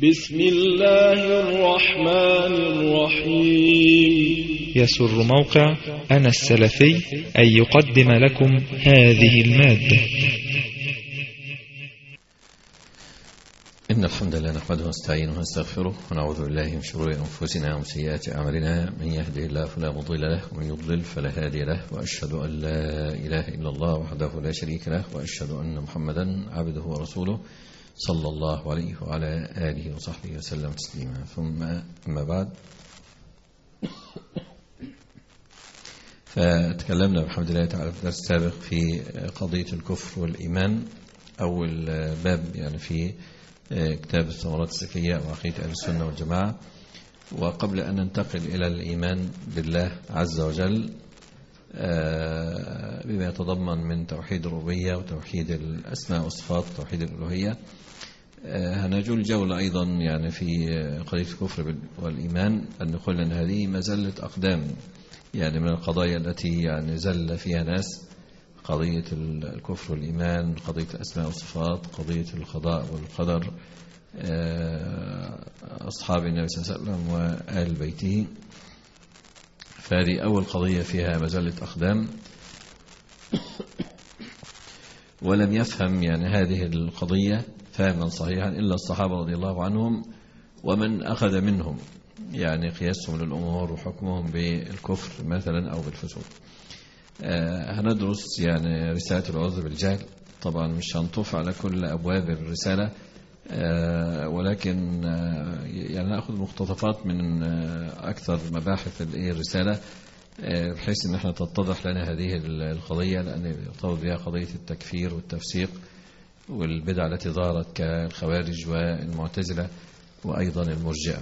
بسم الله الرحمن الرحيم. يسر موقع أنا السلفي أن يقدم لكم هذه المادة. إن الحمد لله نحمده ونستعينه ونستغفره ونعوذ بالله من شرور أنفسنا ومن سيئات أعمالنا، من يهده الله فلا مضل له ومن يضلل فلا هادي له، وأشهد أن لا إله إلا الله وحده لا شريك له، وأشهد أن محمدا عبده ورسوله صلى الله عليه وعلى آله وصحبه وسلم تسليما. ثم أما بعد، فتكلمنا بحمد الله تعالى في الدرس السابق في قضية الكفر والإيمان، أول باب يعني في كتاب الثمرات السكية وعقيدة أهل السنة والجماعة. وقبل أن ننتقل إلى الإيمان بالله عز وجل بما يتضمن من توحيد الربوبية وتوحيد الأسماء والصفات وتوحيد الألوهية، هنجول جولة أيضا يعني في قضية الكفر والإيمان، أن نقول أن هذه مزلة أقدام يعني من القضايا التي يعني زل فيها ناس، قضية الكفر والإيمان، قضية الأسماء والصفات، قضية القضاء والقدر، أصحاب النبي صلى الله عليه وسلم وآل بيته. فهذه أول قضية فيها مزلة أقدام، ولم يفهم يعني هذه القضية فهما صحيحا إلا الصحابة رضي الله عنهم ومن أخذ منهم يعني قياسهم للأمور وحكمهم بالكفر مثلا أو بالفسوق. هندرس يعني رسالة العذر بالجهل. طبعا مش هنطوف على كل أبواب الرسالة، ولكن يعني نأخذ مقتطفات من أكثر مباحث الرسالة بحيث أن احنا تتضح لنا هذه القضية، لأن يرتبط بها قضية التكفير والتفسيق والبدع التي ظهرت كالخوارج والمعتزلة وأيضا المرجئة.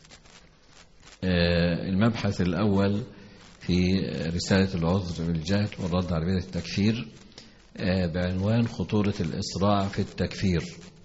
المبحث الأول في رسالة العذر بالجهل والرد على بدعة التكفير بعنوان خطورة الإسراع في التكفير،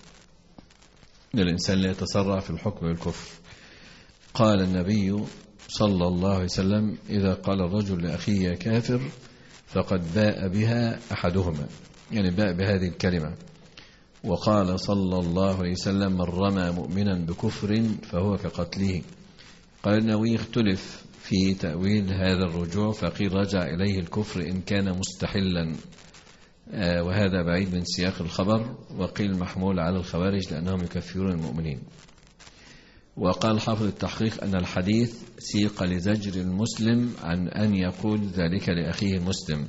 الإنسان لا يتسرع في الحكم بالكفر. قال النبي صلى الله عليه وسلم: إذا قال الرجل لأخيه يا كافر فقد باء بها أحدهما، يعني باء بهذه الكلمة. وقال صلى الله عليه وسلم: من رمى مؤمنا بكفر فهو كقتله. قال النووي: اختلف في تأويل هذا الرجوع، فقيل رجع إليه الكفر إن كان مستحلا، وهذا بعيد من سياق الخبر، وقيل محمول على الخوارج لأنهم يكفرون المؤمنين. وقال حافظ التحقيق أن الحديث سيق لزجر المسلم عن أن يقول ذلك لأخيه المسلم،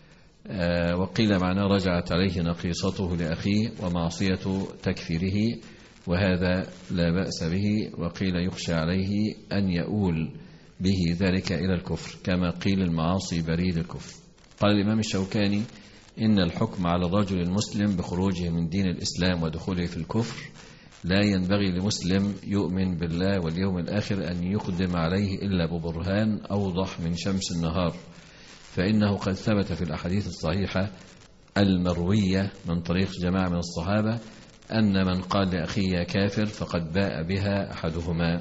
وقيل معناه رجعت عليه نقيصته لأخيه ومعصية تكفيره، وهذا لا بأس به، وقيل يخشى عليه أن يؤول به ذلك إلى الكفر، كما قيل المعاصي بريد الكفر. قال الإمام الشوكاني: إن الحكم على الرجل المسلم بخروجه من دين الإسلام ودخوله في الكفر لا ينبغي لمسلم يؤمن بالله واليوم الآخر أن يقدم عليه إلا ببرهان أوضح من شمس النهار، فإنه قد ثبت في الأحاديث الصحيحة المروية من طريق جماعة من الصحابة أن من قال لأخيه يا كافر فقد باء بها أحدهما.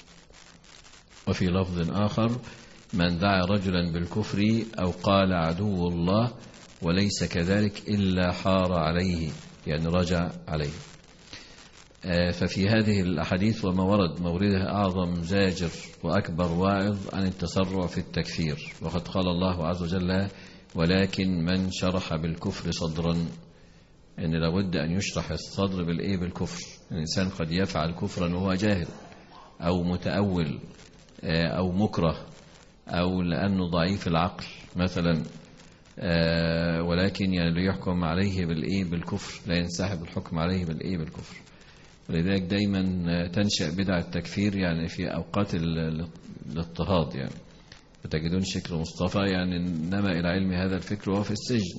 وفي لفظ آخر: من دعا رجلا بالكفر أو قال عدو الله وليس كذلك إلا حار عليه، يعني رجع عليه. ففي هذه الأحاديث وما ورد موردها أعظم زاجر وأكبر واعظ عن التسرع في التكفير. وقد قال الله عز وجل: ولكن من شرح بالكفر صدرا، إن لابد أن يشرح الصدر بالكفر. الإنسان قد يفعل كفرا وهو جاهل أو متأول أو مكره أو لأنه ضعيف العقل مثلا، ولكن يعني ليحكم عليه بالكفر، لا ينسحب الحكم عليه بالكفر. ولذلك دايما تنشأ بدعة التكفير يعني في أوقات الاضطهاد، يعني فتجدون شكل مصطفى يعني نما إلى علم هذا الفكر وهو في السجن.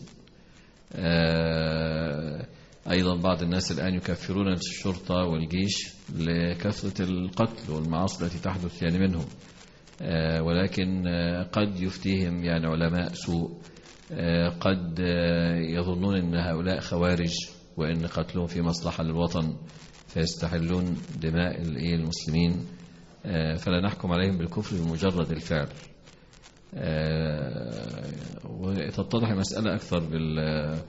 أيضا بعض الناس الآن يكفرون الشرطة والجيش لكثرة القتل والمعاصي التي تحدث يعني منهم، ولكن قد يفتيهم يعني علماء سوء، قد يظنون أن هؤلاء خوارج وأن قتلهم في مصلحة للوطن فيستحلون دماء المسلمين، فلا نحكم عليهم بالكفر بمجرد الفعل. وتتضح المسألة أكثر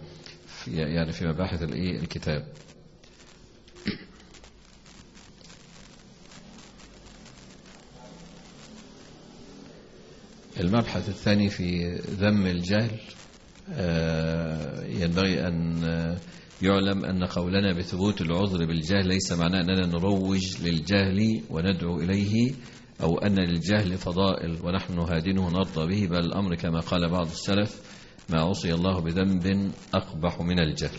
يعني في مباحث الكتاب. المبحث الثاني في ذم الجهل. ينبغي أن يعلم أن قولنا بثبوت العذر بالجهل ليس معناه أننا نروج للجهل وندعو إليه، أو أن للجهل فضائل ونحن نهادنه ونرضى به، بل الأمر كما قال بعض السلف: ما عصي الله بذنب أقبح من الجهل.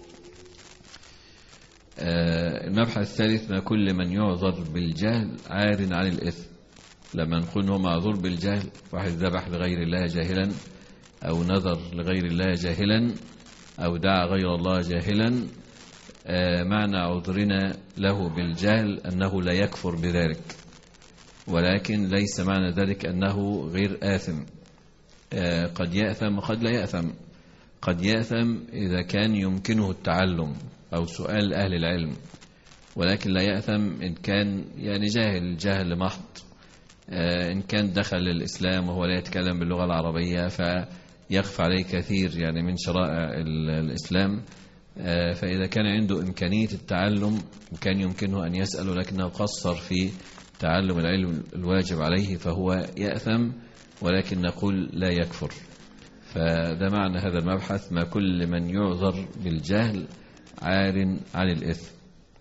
المبحث الثالث: ما كل من يعذر بالجهل عار عن الإثم. لما نقول هو معذور بالجهل، واحد ذبح لغير الله جاهلا، أو نذر لغير الله جاهلا، أو دعا غير الله جاهلا، معنى عذرنا له بالجهل أنه لا يكفر بذلك، ولكن ليس معنى ذلك أنه غير آثم. قد يأثم وقد لا يأثم. قد يأثم إذا كان يمكنه التعلم أو سؤال أهل العلم، ولكن لا يأثم إن كان يعني جاهل محض. إن كان دخل الإسلام وهو لا يتكلم باللغة العربية فيخفى عليه كثير يعني من شرائع الإسلام، فإذا كان عنده إمكانية التعلم وكان يمكنه أن يسأل ولكنه قصر في تعلم العلم الواجب عليه فهو يأثم، ولكن نقول لا يكفر. فده معنى هذا المبحث: ما كل من يعذر بالجهل عار عن الإثم.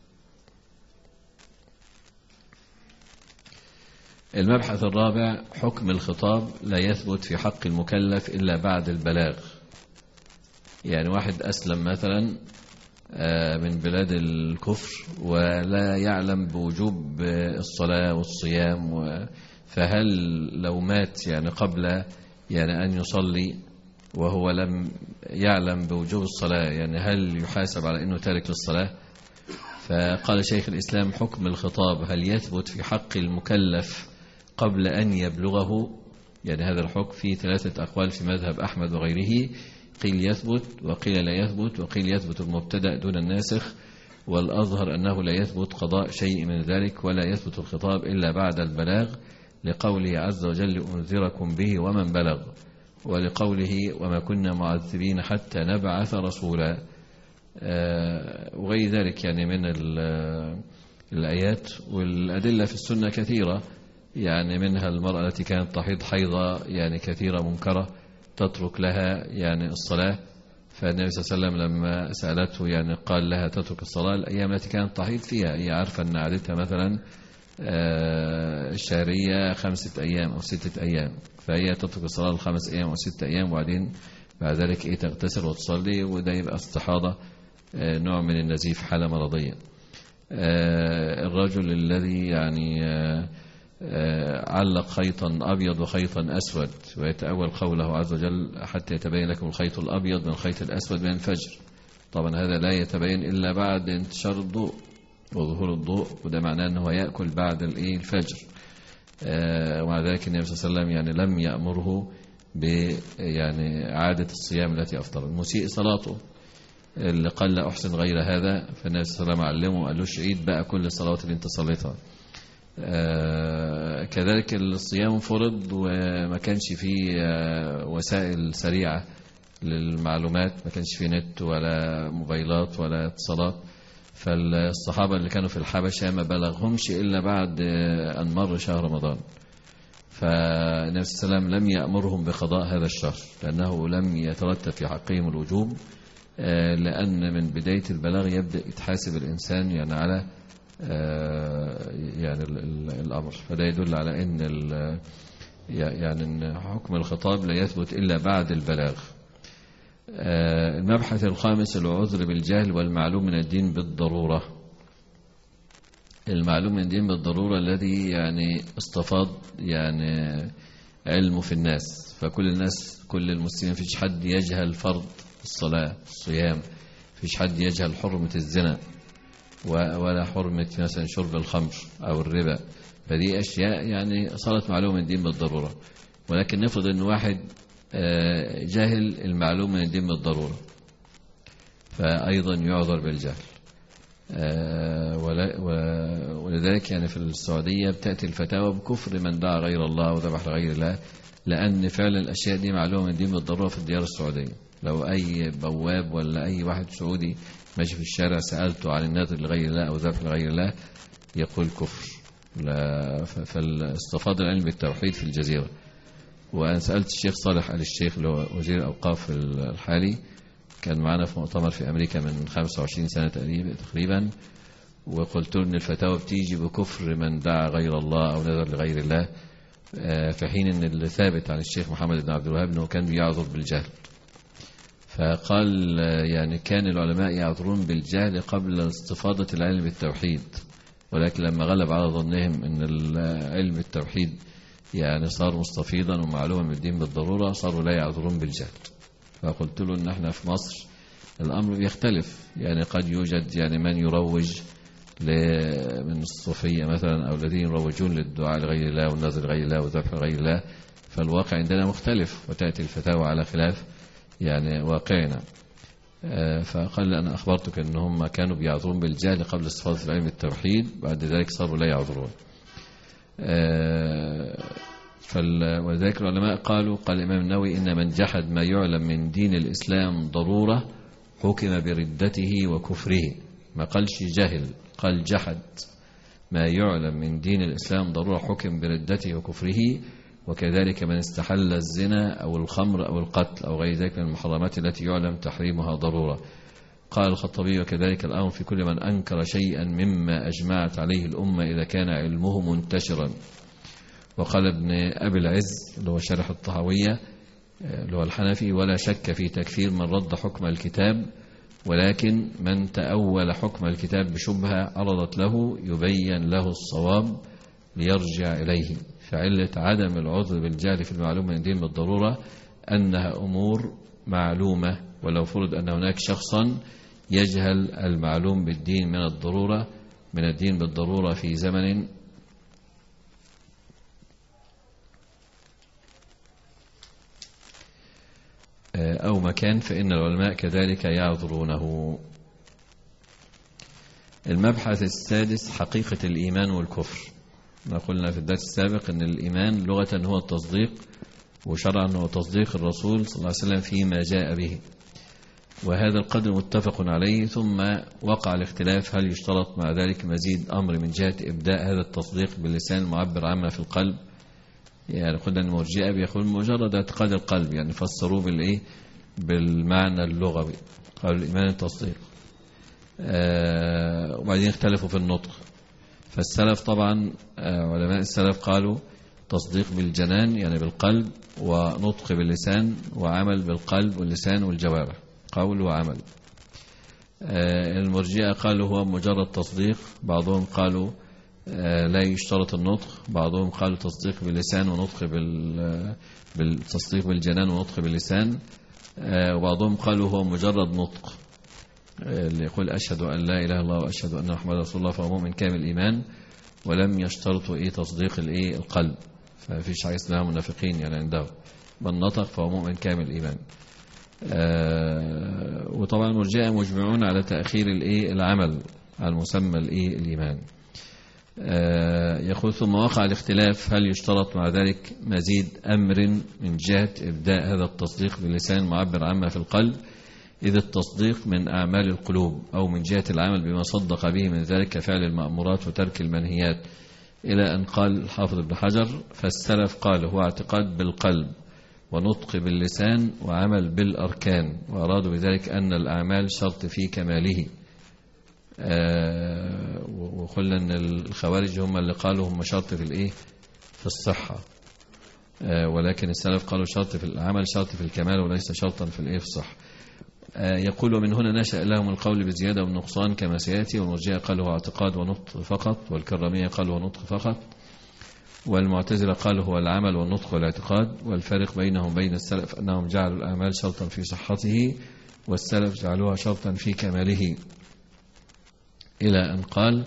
المبحث الرابع: حكم الخطاب لا يثبت في حق المكلف إلا بعد البلاغ. يعني واحد أسلم مثلا من بلاد الكفر ولا يعلم بوجوب الصلاة والصيام، فهل لو مات يعني قبل يعني أن يصلي وهو لم يعلم بوجوب الصلاة، يعني هل يحاسب على أنه تارك للصلاة؟ فقال شيخ الإسلام: حكم الخطاب هل يثبت في حق المكلف قبل أن يبلغه؟ يعني هذا الحكم فيه 3 أقوال في مذهب أحمد وغيره، قيل يثبت وقيل لا يثبت وقيل يثبت المبتدأ دون الناسخ، والأظهر أنه لا يثبت قضاء شيء من ذلك ولا يثبت الخطاب إلا بعد البلاغ، لقوله عز وجل: أنذركم به ومن بلغ، ولقوله: وما كنا معذبين حتى نبعث رسولا، وغير ذلك يعني من الآيات. والأدلة في السنة كثيرة، يعني منها المرأة التي كانت تحيض حيضة يعني كثيرة منكرة تترك لها يعني الصلاة، فالنبي صلى الله عليه وسلم لما سألته يعني قال لها تترك الصلاة الأيام التي كانت تحيض فيها، هي عارفة أن عادتها مثلا الشهرية 5 أيام أو 6 أيام، فهي تترك الصلاة 5 أيام أو 6 أيام، وبعدين بعد ذلك تغتسل وتصلي، وده يبقى استحاضة، نوع من النزيف، حالة مرضية. الرجل الذي يعني علق خيطا أبيض وخيطا أسود ويتأول قوله عز وجل: حتى يتبين لكم الخيط الأبيض من الخيط الأسود من الفجر. طبعا هذا لا يتبين إلا بعد انتشار الضوء وظهور الضوء، وده معناه أنه يأكل بعد الفجر. ومع ذلك النبي صلى الله عليه وسلم يعني لم يأمره يعني عادة الصيام التي أفطر. المسيء صلاته اللي قال لا أحسن غير هذا، فالنبي صلى الله عليه وسلم علمه قال له: عيد بقى كل الصلوات اللي انت صليتها. كذلك الصيام فرض وما كانش فيه وسائل سريعة للمعلومات، ما كانش فيه نت ولا موبايلات ولا اتصالات، فالصحابة اللي كانوا في الحبشة ما بلغهمش إلا بعد أن مر شهر رمضان، فالنبي صلى الله عليه وسلم لم يأمرهم بقضاء هذا الشهر لأنه لم يترتب في حقهم الوجوب، لأن من بداية البلاغ يبدأ يتحاسب الإنسان يعني على يعني الأمر. فده يدل على أن يعني أن حكم الخطاب لا يثبت إلا بعد البلاغ. المبحث الخامس: العذر بالجهل والمعلوم من الدين بالضرورة. المعلوم من الدين بالضرورة الذي يعني استفاض يعني علمه في الناس، فكل الناس كل المسلمين فيش حد يجهل فرض الصلاة الصيام، فيش حد يجهل حرمة الزنا ولا حرمة مثلا شرب الخمر أو الربا، فدي أشياء يعني صارت معلومة من الدين بالضرورة. ولكن نفرض أن واحد جاهل المعلوم من الدين بالضرورة، فأيضا يعذر بالجهل. ولذلك يعني في السعودية بتأتي الفتاوى بكفر من دعا غير الله وذبح لغير الله، لأن فعلا الأشياء دي معلومة من الدين بالضرورة في الديار السعودية. لو أي بواب ولا أي واحد سعودي ماشي في الشارع سألته عن النذر لغير الله أو ذبح لغير الله يقول كفر. فالاستفاض العلم بالتوحيد في الجزيرة، وأنا سألت الشيخ صالح آل الشيخ اللي هو وزير الأوقاف الحالي، كان معنا في مؤتمر في أمريكا من 25 سنة تقريبا، وقلت له إن الفتاوى بتيجي بكفر من دعا غير الله أو نذر لغير الله، في حين إن اللي ثابت عن الشيخ محمد بن عبد الوهاب أنه كان بيعذر بالجهل. فقال يعني كان العلماء يعذرون بالجهل قبل استفاضة العلم بالتوحيد، ولكن لما غلب على ظنهم أن العلم التوحيد يعني صار مستفيضا ومعلوما من الدين بالضرورة، صاروا لا يعذرون بالجهل. فقلت له ان احنا في مصر الامر بيختلف، يعني قد يوجد يعني من يروج من الصوفية مثلا او الذين يروجون للدعاء لغير الله والنذر لغير الله والذبح لغير الله، فالواقع عندنا مختلف وتأتي الفتاوى على خلاف يعني واقعنا. فقال انا اخبرتك ان هم كانوا بيعذرون بالجهل قبل استفاضة العلم التوحيد، بعد ذلك صاروا لا يعذرون. ولذلك العلماء قال الإمام النووي إن من جحد ما يعلم من دين الإسلام ضرورة حكم بردته وكفره. ما قالش جهل، قال جحد ما يعلم من دين الإسلام ضرورة حكم بردته وكفره. وكذلك من استحل الزنا أو الخمر أو القتل أو غير ذلك من المحرمات التي يعلم تحريمها ضرورة. قال الخطبي وكذلك الأمر في كل من أنكر شيئا مما أجمعت عليه الأمة إذا كان علمه منتشرا. وقال ابن أبي العز اللي هو شرح الطهوية اللي هو الحنفي ولا شك في تكفير من رد حكم الكتاب، ولكن من تأول حكم الكتاب بشبهة عرضت له يبين له الصواب ليرجع إليه. فعلة عدم العذر بالجهل في المعلوم من الدين بالضرورة أنها أمور معلومة، ولو فرض أن هناك شخصا يجهل المعلوم بالدين من الدين بالضرورة في زمن أو مكان فإن العلماء كذلك يعذرونه. المبحث السادس حقيقة الإيمان والكفر. قلنا في الدرس السابق أن الإيمان لغة هو التصديق، وشرعا هو تصديق الرسول صلى الله عليه وسلم فيما جاء به، وهذا القدر متفق عليه. ثم وقع الاختلاف هل يشترط مع ذلك مزيد أمر من جهة إبداء هذا التصديق باللسان المعبر عما في القلب. يعني قلنا أن المرجئة بيقول مجرد اعتقاد القلب، يعني فسروه بالمعنى اللغوي، قالوا الإيمان التصديق. وبعدين اختلفوا في النطق. فالسلف طبعا علماء السلف قالوا تصديق بالجنان يعني بالقلب، ونطق باللسان، وعمل بالقلب واللسان والجوارح، قول وعمل. المرجئة قالوا هو مجرد تصديق، بعضهم قالوا لا يشترط النطق، بعضهم قالوا تصديق باللسان ونطق بالتصديق بالجنان ونطق باللسان، وبعضهم قالوا هو مجرد نطق، اللي يقول أشهد أن لا إله إلا الله وأشهد أن محمد رسول الله فهو مؤمن كامل الإيمان، ولم يشترطوا تصديق القلب، ففيش حاجة اسمها منافقين يعني عنده، من نطق فهو مؤمن كامل الإيمان. وطبعا المرجئة مجمعون على تأخير العمل على مسمى الإيمان. يقول ثم وقع الاختلاف هل يشترط مع ذلك مزيد أمر من جهة إبداء هذا التصديق باللسان معبر عما في القلب، إذ التصديق من أعمال القلوب، أو من جهة العمل بما صدق به من ذلك كفعل المأمورات وترك المنهيات، إلى أن قال الحافظ ابن حجر فالسلف قال هو اعتقاد بالقلب ونطق باللسان وعمل بالأركان، وأرادوا بذلك أن الأعمال شرط في كماله. وقلنا أن الخوارج هم اللي قالوا هم شرط في الصحة، ولكن السلف قالوا شرط في العمل شرط في الكمال وليس شرطا في الصحة. يقول ومن هنا نشأ لهم القول بالزيادة والنقصان كما سيأتي. والمرجئة قالوا هو اعتقاد ونطق فقط، والكرامية قالوا هو نطق فقط، والمعتزلة قالوا هو العمل والنطق والاعتقاد. والفرق بينهم بين السلف أنهم جعلوا الأعمال شرطا في صحته، والسلف جعلوها شرطا في كماله، إلى أن قال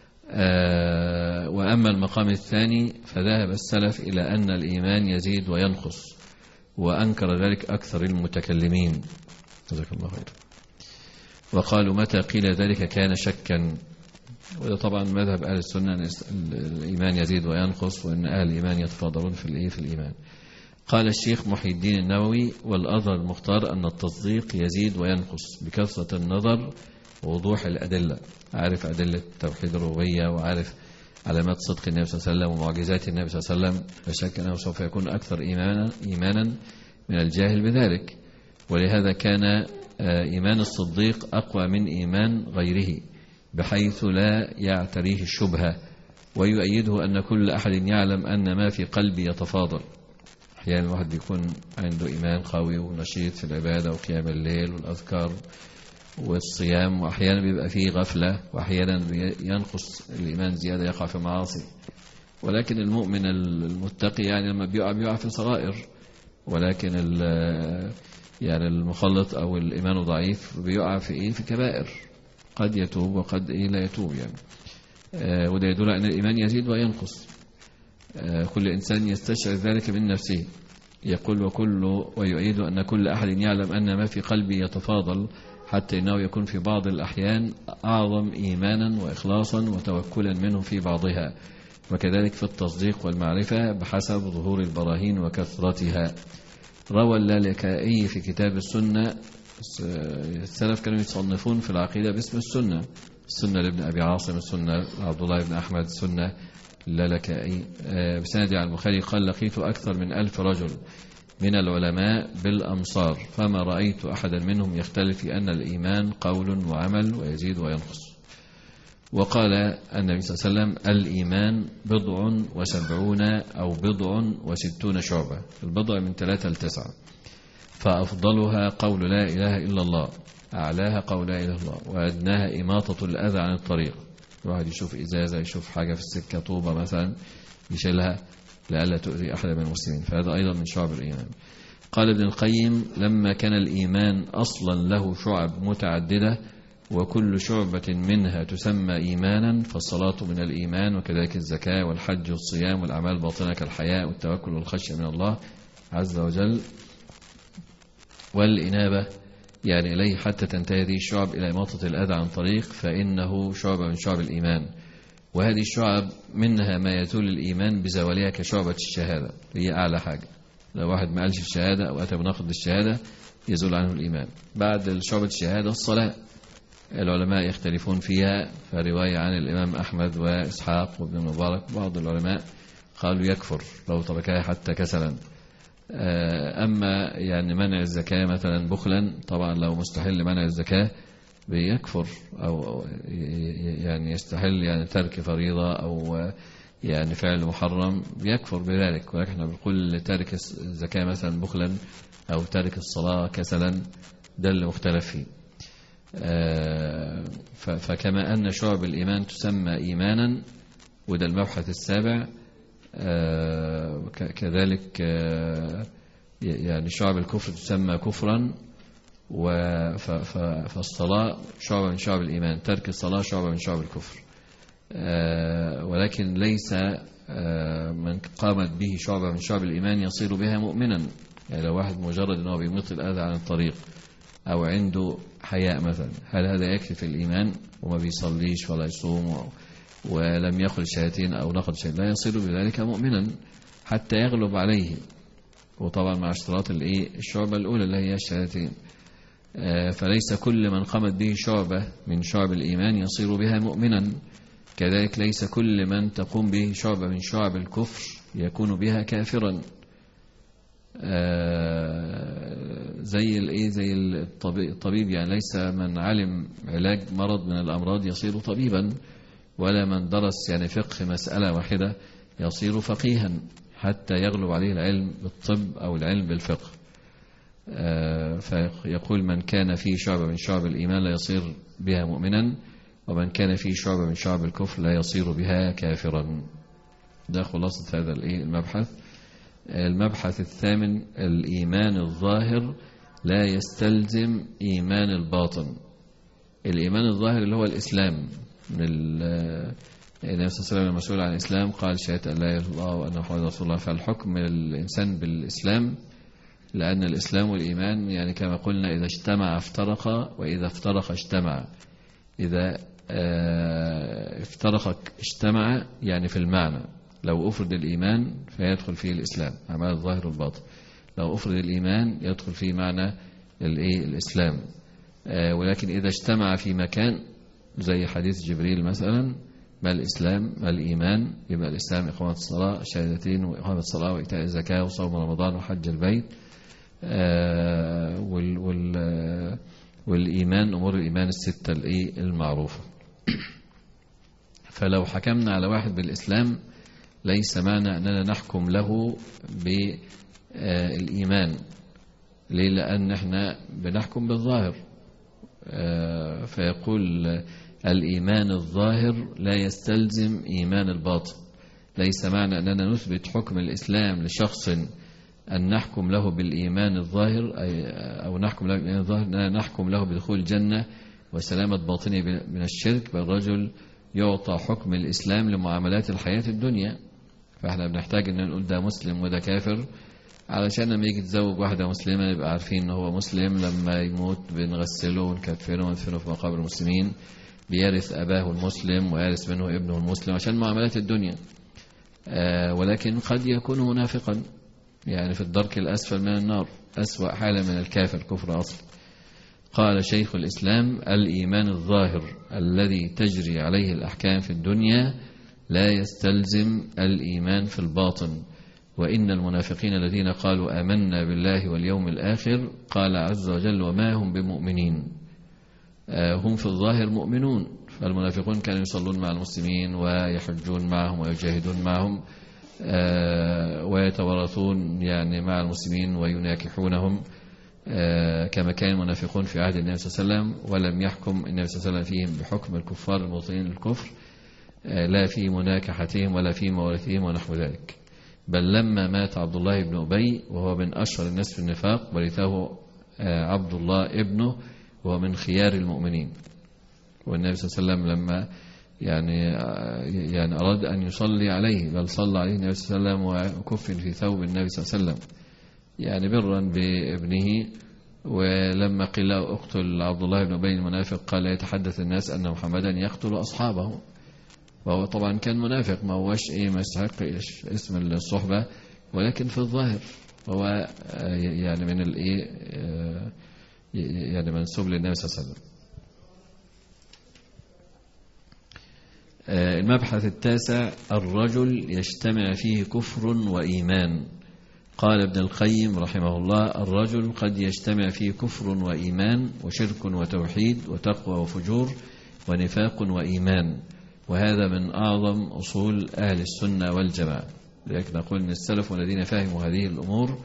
وأما المقام الثاني فذهب السلف إلى أن الإيمان يزيد وينقص، وأنكر ذلك أكثر المتكلمين جزاك الله خير، وقالوا متى قيل ذلك كان شكا. وده طبعا مذهب أهل السنة أن الإيمان يزيد وينقص، وأن أهل الإيمان يتفاضلون في الإيمان. قال الشيخ محي الدين النووي والأظهر المختار أن التصديق يزيد وينقص بكثرة النظر ووضوح الأدلة، عارف أدلة توحيد الربوبية وعارف علامات صدق النبي صلى الله عليه وسلم ومعجزات النبي صلى الله عليه وسلم، لا شك أنه سوف يكون أكثر إيمانا من الجاهل بذلك. ولهذا كان إيمان الصديق أقوى من إيمان غيره، بحيث لا يعتريه الشبهة، ويؤيده أن كل أحد يعلم أن ما في قلبي يتفاضل. أحيانا الواحد بيكون عنده إيمان قوي ونشيط في العبادة وقيام الليل والأذكار والصيام، وأحيانا بيبقى فيه غفلة، وأحيانا ينقص الإيمان زيادة يقع في معاصي. ولكن المؤمن المتقي يعني لما بيقع في صغائر، ولكن يعني المخلط أو الإيمان ضعيف بيقع في في كبائر، قد يتوب وقد لا يتوب يعني. وده يدل أن الإيمان يزيد وينقص. كل إنسان يستشعر ذلك من نفسه. يقول ويؤيد أن كل أحد يعلم أن ما في قلبي يتفاضل، حتى إنه يكون في بعض الأحيان أعظم إيمانا وإخلاصا وتوكلا منه في بعضها، وكذلك في التصديق والمعرفة بحسب ظهور البراهين وكثرتها. روى اللالكائي في كتاب السنة. السلف كانوا يتصنفون في العقيدة باسم السنة لابن أبي عاصم، السنة عبد الله بن أحمد، السنة اللالكائي، بسند عن البخاري قال: لقيت أكثر من 1000 رجل من العلماء بالأمصار، فما رأيت أحدا منهم يختلف في أن الإيمان قول وعمل ويزيد وينقص. وقال النبي صلى الله عليه وسلم: الإيمان 70 أو 60 شعبة، البضع من 3 ل 9، فأفضلها قول لا إله إلا الله، أعلاها قول لا إله إلا الله، وأدناها إماطة الأذى عن الطريق. الواحد يشوف إزازة، يشوف حاجة في السكة، طوبة مثلا، يشيلها لئلا تؤذي أحد من المسلمين، فهذا أيضا من شعب الإيمان. قال ابن القيم: لما كان الإيمان أصلا له شعب متعددة وكل شعبة منها تسمى إيمانا، فالصلاة من الإيمان، وكذلك الزكاة والحج والصيام والأعمال الباطنة كالحياء والتوكل والخشية من الله عز وجل والإنابة يعني إليه، حتى تنتهي هذه الشعب إلى إماطة الأذى عن طريق، فإنه شعبة من شعب الإيمان. وهذه الشعب منها ما يزول الإيمان بزوالها كشعبة الشهادة، هي أعلى حاجة. لو واحد ما قالش الشهادة أو أتى بنقض الشهادة يزول عنه الإيمان. بعد شعبة الشهادة الصلاة، العلماء يختلفون فيها، فرواية عن الإمام أحمد وإسحاق وابن المبارك بعض العلماء قالوا يكفر لو تركها حتى كسلا. أما يعني منع الزكاة مثلا بخلا، طبعا لو مستحل منع الزكاة بيكفر، أو يعني يستحل يعني ترك فريضة أو يعني فعل محرم بيكفر بذلك. ولكن احنا بنقول تارك الزكاة مثلا بخلا أو تارك الصلاة كسلا، ده اللي مختلف فيه. فكما أن شعب الإيمان تسمى إيمانا، وده المبحث السابع، كذلك يعني شعب الكفر تسمى كفرا، فالصلاة شعب من شعب الإيمان، ترك الصلاة شعب من شعب الكفر. ولكن ليس من قامت به شعبة من شعب الإيمان يصير بها مؤمنا. يعني لو واحد مجرد أنه بيمط الأذى عن الطريق أو عنده حياء مثلا، هل هذا يكفي في الإيمان وما بيصليش ولا يصوم ولم يقل شهادتين أو نقض شهادتين؟ لا يصير بذلك مؤمنا حتى يغلب عليه، وطبعا مع اشتراط الشعبة الأولى اللي هي الشهادتين. فليس كل من قامت به شعبة من شعب الإيمان يصير بها مؤمنا، كذلك ليس كل من تقوم به شعبة من شعب الكفر يكون بها كافرا. زي الطبيب، يعني ليس من علم علاج مرض من الأمراض يصير طبيبا، ولا من درس يعني فقه مسألة واحدة يصير فقيها حتى يغلب عليه العلم بالطب أو العلم بالفقه. فيقول: من كان فيه شعبة من شعب الإيمان لا يصير بها مؤمنا، ومن كان فيه شعبة من شعب الكفر لا يصير بها كافرا. ده خلاصة هذا المبحث. المبحث الثامن: الإيمان الظاهر لا يستلزم إيمان الباطن. الإيمان الظاهر اللي هو الإسلام. من النبي صلى الله عليه وسلم المسؤول عن الإسلام قال: شهادة أن لا إله إلا الله وأن محمدا رسول الله. فالحكم الإنسان بالإسلام، لأن الإسلام والإيمان يعني كما قلنا إذا اجتمع افترق، وإذا افترق اجتمع. إذا افترق اجتمع يعني في المعنى. لو أفرد الإيمان فيدخل فيه الإسلام، أعمال الظاهر والباطن. لو أفرد الإيمان يدخل فيه معنى الإسلام. ولكن إذا اجتمع في مكان، زي حديث جبريل مثلا، ما الإسلام؟ ما الإيمان؟ يبقى الإسلام إقامة الصلاة الشهادتين وإقامة الصلاة وإيتاء الزكاة وصوم رمضان وحج البيت. والإيمان أمور الإيمان الستة المعروفة. فلو حكمنا على واحد بالإسلام ليس معنى أننا نحكم له بالإيمان. ليه؟ لأن احنا بنحكم بالظاهر. فيقول الإيمان الظاهر لا يستلزم إيمان الباطن. ليس معنى أننا نثبت حكم الإسلام لشخص أن نحكم له بالإيمان الظاهر أو نحكم له بالإيمان الظاهر أننا نحكم له بدخول الجنة وسلامة باطنه من الشرك. بل الرجل يعطى حكم الإسلام لمعاملات الحياة الدنيا. فإحنا بنحتاج أن نقول ده مسلم وده كافر علشان لما يجي تزوج واحدة مسلمة يبقى عارفين أنه هو مسلم. لما يموت بنغسله ونكفنه وندفنه في مقابر المسلمين. بيرث أباه المسلم ويرث منه ابنه المسلم عشان معاملات الدنيا. ولكن قد يكون منافقا، يعني في الدرك الأسفل من النار، أسوأ حالة من الكافر، كفر أصل. قال شيخ الإسلام الإيمان الظاهر الذي تجري عليه الأحكام في الدنيا لا يستلزم الإيمان في الباطن. وإن المنافقين الذين قالوا آمنا بالله واليوم الآخر قال عز وجل وما هم بمؤمنين. هم في الظاهر مؤمنون. فالمنافقون كانوا يصلون مع المسلمين ويحجون معهم ويجاهدون معهم ويتورثون يعني مع المسلمين ويناكحونهم كما كان المنافقون في عهد النبي صلى الله عليه وسلم. ولم يحكم النبي صلى الله عليه وسلم فيهم بحكم الكفار المبطلين للكفر، لا في مناكحتهم ولا في مورثهم ونحو ذلك. بل لما مات عبد الله بن أبي وهو من أشهر الناس في النفاق ورثه عبد الله ابنه وهو من خيار المؤمنين. والنبي صلى الله عليه وسلم لما يعني أراد أن يصلي عليه، بل صلى عليه النبي صلى الله عليه وسلم وكفن في ثوب النبي صلى الله عليه وسلم يعني برا بابنه. ولما قيل له اقتل عبد الله بن أبي المنافق قال يتحدث الناس أن محمدا يقتل أصحابه. وهو طبعا كان منافق، ما هوش ما يستحق اسم الصحبة، ولكن في الظاهر هو يعني من يعني منسوب للنبي صلى الله عليه وسلم. المبحث التاسع الرجل يجتمع فيه كفر وإيمان. قال ابن القيم رحمه الله الرجل قد يجتمع فيه كفر وإيمان وشرك وتوحيد وتقوى وفجور ونفاق وإيمان، وهذا من أعظم أصول أهل السنة والجماعة. لذلك نقول أن السلف والذين فهموا هذه الأمور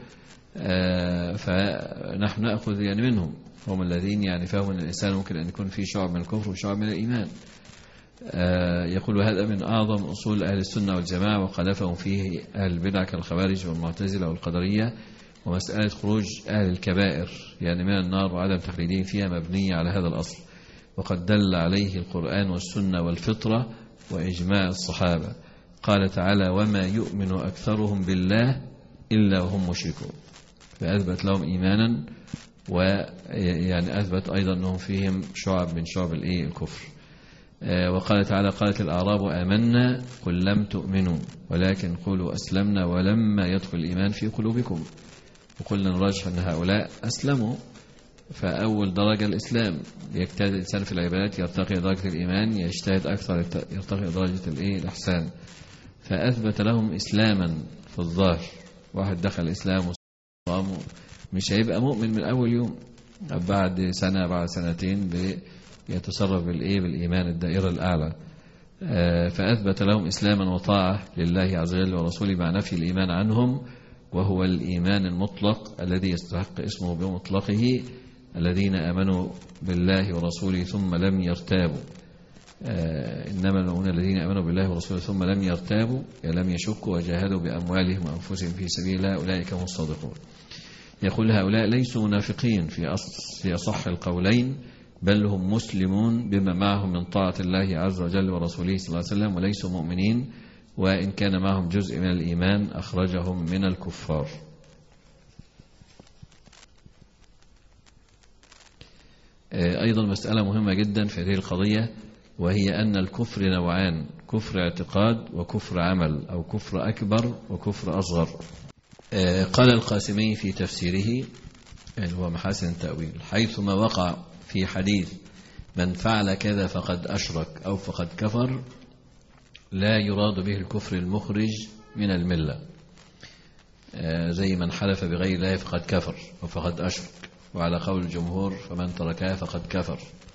فنحن نأخذ يعني منهم، هم الذين يعني فهموا أن الإنسان ممكن أن يكون فيه شعب من الكفر وشعب من الإيمان. يقول هذا من أعظم أصول أهل السنة والجماعة، وخالفهم فيه أهل البدع كالخوارج والمعتزلة والقدرية. ومسألة خروج أهل الكبائر يعني من النار وعدم تخليدهم فيها مبنية على هذا الأصل، وقد دل عليه القرآن والسنة والفطرة وإجماع الصحابة. قال تعالى وما يؤمن أكثرهم بالله إلا وهم مشركون، فأثبت لهم إيمانا، ويعني أثبت أيضا أنهم فيهم شعب من شعب الكفر. وقال تعالى قالت الأعراب آمنا قل لم تؤمنوا ولكن قولوا أسلمنا ولما يدخل الإيمان في قلوبكم. وقلنا نرجح أن هؤلاء أسلموا، فأول درجة الإسلام، يجتهد الإنسان في العبادات يرتقي درجة الإيمان، يجتهد أكثر يرتقي درجة الإحسان. فأثبت لهم إسلاما في الظاهر. واحد دخل الإسلام وصام مش هيبقى مؤمن من أول يوم، بعد سنة بعد سنتين يتصرف بالإيمان الدائرة الأعلى. فأثبت لهم إسلاما وطاعة لله عز وجل ورسوله مع نفي الإيمان عنهم، وهو الإيمان المطلق الذي يستحق اسمه بمطلقه، الذين آمنوا بالله ورسوله ثم لم يرتابوا. إنما المؤمنون الذين آمنوا بالله ورسوله ثم لم يرتابوا لم يشكوا وجاهدوا بأموالهم وأنفسهم في سبيل الله أولئك هم الصادقون. يقول هؤلاء ليسوا منافقين في أصح القولين، بل هم مسلمون بما معهم من طاعة الله عز وجل ورسوله صلى الله عليه وسلم، وليسوا مؤمنين، وإن كان معهم جزء من الإيمان أخرجهم من الكفار. أيضا مسألة مهمة جدا في هذه القضية، وهي أن الكفر نوعان: كفر اعتقاد وكفر عمل، أو كفر أكبر وكفر أصغر. قال القاسمي في تفسيره يعني هو محاسن التأويل: حيثما وقع في حديث من فعل كذا فقد أشرك أو فقد كفر، لا يراد به الكفر المخرج من الملة، زي من حلف بغير الله فقد كفر وفقد أشرك، وعلى قول الجمهور فمن تركها فقد كفر.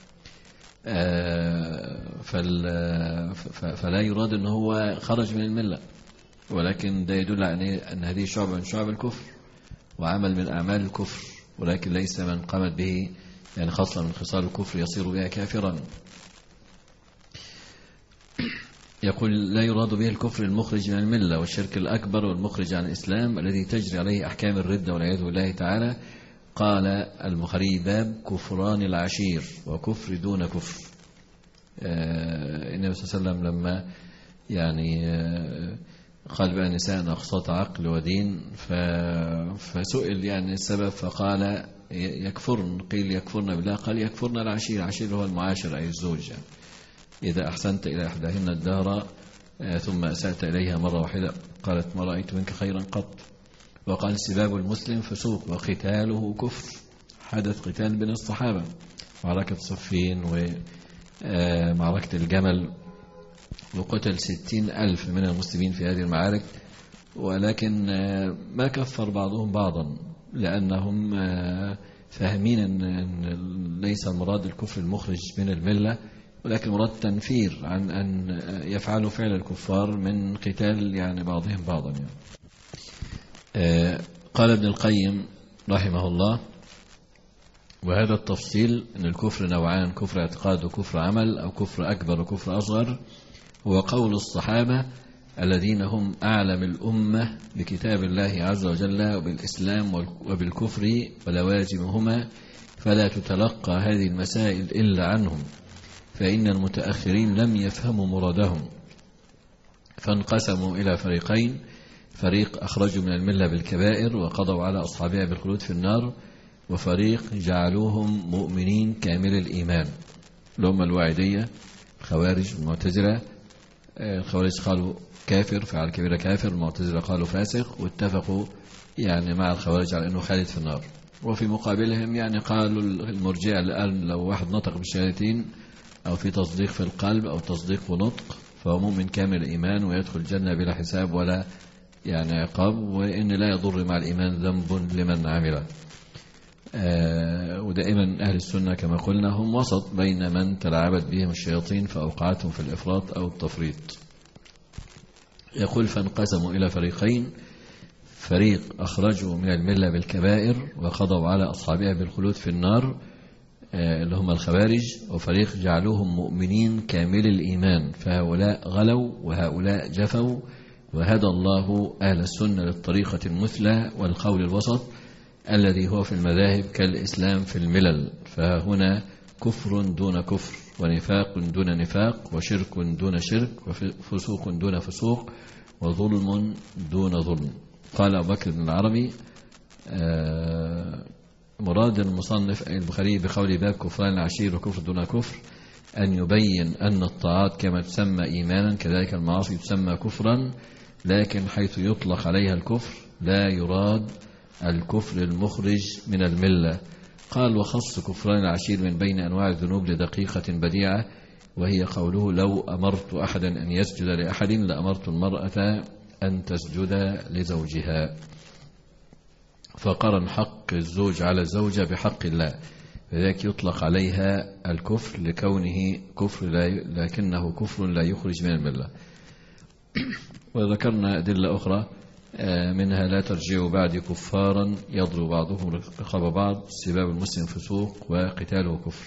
فلا يراد أنه هو خرج من الملة، ولكن ده يدل على أن هذه شعبة من شعب الكفر وعمل من أعمال الكفر، ولكن ليس من قامت به يعني خاصة من خصال الكفر يصير بها كافرا. يقول لا يراد به الكفر المخرج من الملة والشرك الأكبر والمخرج عن الإسلام الذي تجري عليه أحكام الردة والعياذ بالله تعالى. قال البخاري باب كفران العشير وكفر دون كفر. النبي صلى الله عليه وسلم لما يعني قال بأن نساء أقساط عقل ودين فسئل يعني السبب فقال يكفرن، قيل يكفرن بالله، قال يكفرن العشير. العشير هو المعاشر أي الزوج، يعني إذا أحسنت إلى إحداهن الدهر ثم أسأت إليها مرة واحدة قالت ما رأيت منك خيرا قط. وقال سباب المسلم فسوق وقتاله كفر. حدث قتال بين الصحابة، معركة صفين ومعركة الجمل، وقتل 60,000 من المسلمين في هذه المعارك، ولكن ما كفر بعضهم بعضا لأنهم فاهمين أن ليس المراد الكفر المخرج من الملة، ولكن المراد تنفير عن أن يفعلوا فعل الكفار من قتال يعني بعضهم بعضا يعني. قال ابن القيم رحمه الله وهذا التفصيل أن الكفر نوعان: كفر اعتقاد وكفر عمل، أو كفر أكبر وكفر أصغر. هو قول الصحابة الذين هم أعلم الأمة بكتاب الله عز وجل وبالإسلام وبالكفر ولوازمهما، فلا تتلقى هذه المسائل إلا عنهم، فإن المتأخرين لم يفهموا مرادهم، فانقسموا إلى فريقين: فريق أخرجوا من الملة بالكبائر وقضوا على أصحابها بالخلود في النار، وفريق جعلوهم مؤمنين كامل الإيمان، لهم الواعدية الخوارج المعتزلة. الخوارج قالوا كافر، فعل كبيرة كافر، المعتزلة قالوا فاسق، واتفقوا يعني مع الخوارج على أنه خالد في النار. وفي مقابلهم يعني قالوا المرجئة اللي قال لو واحد نطق بالشهادتين أو في تصديق في القلب أو تصديق ونطق فهو مؤمن كامل الإيمان ويدخل الجنة بلا حساب ولا يعني عقاب، وإن لا يضر مع الإيمان ذنب لمن عمله. ودائما أهل السنة كما قلنا هم وسط بين من تلاعبت بهم الشياطين فأوقعتهم في الإفراط أو التفريط. يقول فانقسموا إلى فريقين: فريق أخرجوا من الملة بالكبائر وقضوا على أصحابها بالخلود في النار اللي هم الخوارج، وفريق جعلوهم مؤمنين كامل الإيمان، فهؤلاء غلوا وهؤلاء جفوا، وهدى الله أهل السنة للطريقة المثلى والقول الوسط الذي هو في المذاهب كالإسلام في الملل. فهنا كفر دون كفر، ونفاق دون نفاق، وشرك دون شرك، وفسوق دون فسوق، وظلم دون ظلم. قال أبو بكر بن العربي مراد المصنف أي البخاري بقول باب كفران العشير وكفر دون كفر أن يبين أن الطاعات كما تسمى إيمانا كذلك المعاصي تسمى كفرا، لكن حيث يطلق عليها الكفر لا يراد الكفر المخرج من الملة. قال وخص كفران العشير من بين أنواع الذنوب لدقيقة بديعة، وهي قوله لو أمرت أحدا أن يسجد لأحد لأمرت المرأة أن تسجد لزوجها، فقرن حق الزوج على الزوجة بحق الله، لذلك يطلق عليها الكفر لكونه كفر لكنه كفر لا يخرج من الملة. وذكرنا أدلة أخرى منها لا ترجعوا بعد كفارا يضرب بعضهم رقاب بعض، سباب المسلم فسوق وقتاله كفر.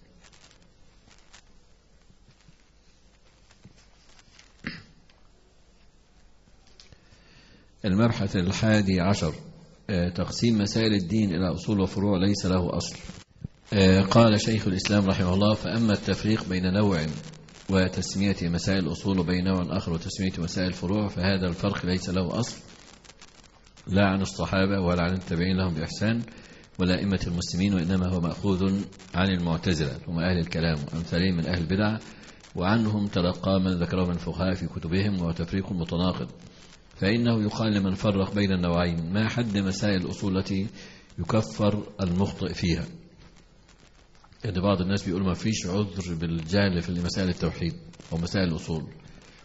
المبحث 11 تقسيم مسائل الدين إلى أصول وفروع ليس له أصل. قال شيخ الإسلام رحمه الله فأما التفريق بين نوع وتسمية مسائل أصول وبين نوع آخر وتسمية مسائل فروع فهذا الفرق ليس له أصل لا عن الصحابة ولا عن التابعين لهم بإحسان ولا أئمة المسلمين، وإنما هو مأخوذ عن المعتزلة هم أهل الكلام وأمثالهم من أهل البدع، وعنهم تلقى من ذكره من الفقهاء في كتبهم، وتفريق متناقض. فإنه يقال لمن فرق بين النوعين ما حد مسائل الأصول التي يكفر المخطئ فيها. يعني بعض الناس بيقول ما فيش عذر بالجهل في مسائل التوحيد أو مسائل الأصول،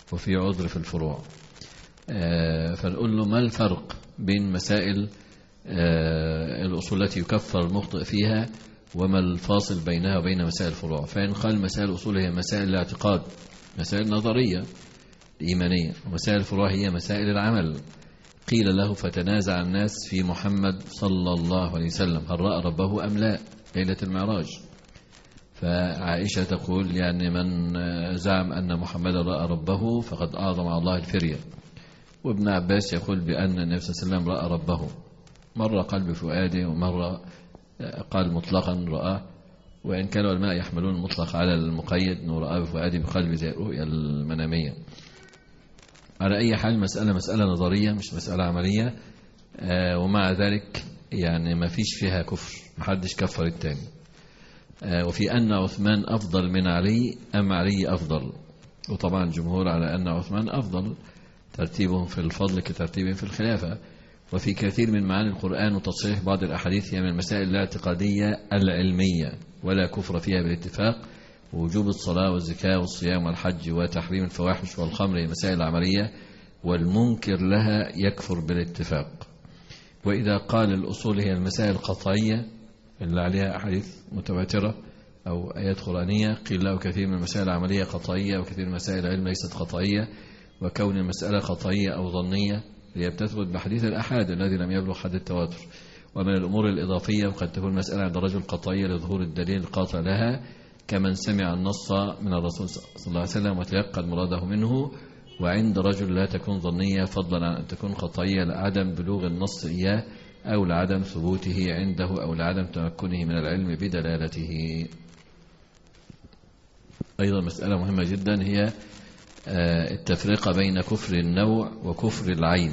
وفي عذر في الفروع. فنقول له ما الفرق بين مسائل الأصول التي يكفر المخطئ فيها وما الفاصل بينها وبين مسائل الفروع؟ فإن قال مسائل الأصول هي مسائل الاعتقاد، مسائل نظرية إيمانية، ومسائل الفروع هي مسائل العمل. قيل له فتنازع الناس في محمد صلى الله عليه وسلم هل رأى ربه أم لا ليلة المعراج؟ فعائشة تقول يعني من زعم أن محمد رأى ربه فقد أعظم على الله الفرية. وابن عباس يقول بأن النبي صلى الله عليه وسلم رأى ربه، مرة قال بفؤاده ومرة قال مطلقا رأى، وإن كانوا العلماء يحملون المطلق على المقيد أنه رأى بفؤاده بقلبه زي الرؤيا المنامية. على أي حال مسألة نظرية مش مسألة عملية، ومع ذلك يعني ما فيش فيها كفر، محدش كفر التاني. وفي أن عثمان أفضل من علي أم علي أفضل، وطبعا الجمهور على أن عثمان أفضل، ترتيبهم في الفضل كترتيبهم في الخلافة. وفي كثير من معاني القرآن وتصحيح بعض الأحاديث هي من المسائل الاعتقادية العلمية ولا كفر فيها بالاتفاق، ووجوب الصلاة والزكاة والصيام والحج وتحريم الفواحش والخمر هي مسائل عملية، والمنكر لها يكفر بالاتفاق. وإذا قال الأصول هي المسائل القطعية اللي عليها أحاديث متواترة أو آيات قرآنية، قيل له كثير من المسائل العملية قطعية وكثير من مسائل العلم ليست قطعية، وكون المسألة قطعية أو ظنية هي بتثبت بحديث الأحاد الذي لم يبلغ حد التواتر. ومن الأمور الإضافية وقد تكون مسألة عند الرجل قطعية لظهور الدليل القاطع لها، كمن سمع النص من الرسول صلى الله عليه وسلم وتيقن مراده منه، وعند رجل لا تكون ظنية فضلا عن أن تكون قطعية لعدم بلوغ النص إياه أو لعدم ثبوته عنده أو لعدم تمكنه من العلم بدلالته. أيضا مسألة مهمة جدا هي التفرقة بين كفر النوع وكفر العين.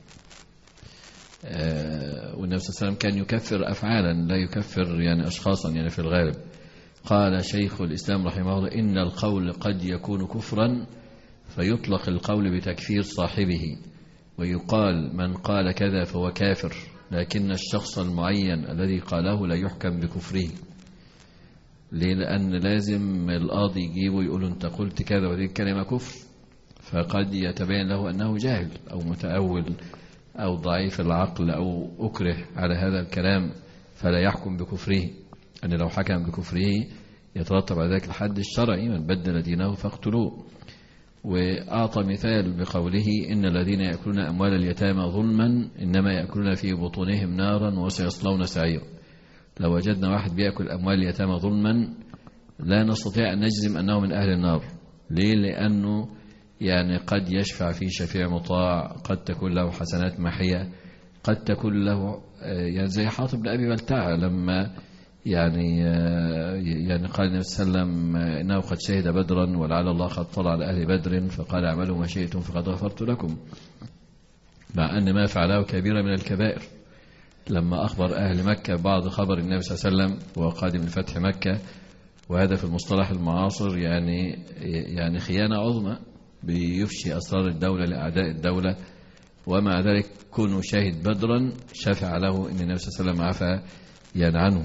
والنبي صلى الله عليه وسلم كان يكفر أفعالا لا يكفر يعني أشخاصا يعني في الغالب. قال شيخ الإسلام رحمه الله إن القول قد يكون كفرا فيطلق القول بتكفير صاحبه، ويقال من قال كذا فهو كافر، لكن الشخص المعين الذي قاله لا يحكم بكفره. ليه؟ لأن لازم القاضي يجيبه يقول أنت قلت كذا وهذه الكلمة كفر، فقد يتبين له أنه جاهل أو متأول أو ضعيف العقل أو أكره على هذا الكلام فلا يحكم بكفره، أن لو حكم بكفره يترتب على ذلك الحد الشرعي من بدل دينه فاقتلوه. وأعطى مثال بقوله إن الذين يأكلون أموال اليتامى ظلما إنما يأكلون في بطونهم نارا وسيصلون سعيرا. لو وجدنا واحد بيأكل أموال اليتامى ظلما لا نستطيع أن نجزم أنه من أهل النار. ليه؟ لأنه يعني قد يشفع فيه شفيع مطاع، قد تكون له حسنات محية، قد تكون له يعني زي حاطب بن أبي بلتعة لما يعني قال النبي صلى الله عليه وسلم إنه قد شهد بدرا ولعل الله قد طلع على أهل بدر فقال اعملوا ما شئتم فقد غفرت لكم، مع أن ما فعله كبيرة من الكبائر. لما أخبر أهل مكة بعض خبر النبي صلى الله عليه وسلم وقادم من فتح مكة، وهذا في المصطلح المعاصر يعني خيانة عظمى، بيفشي أسرار الدولة لأعداء الدولة، ومع ذلك كونوا شاهد بدرا شفع له إن النبي صلى الله عليه وسلم عفى يعني عنه.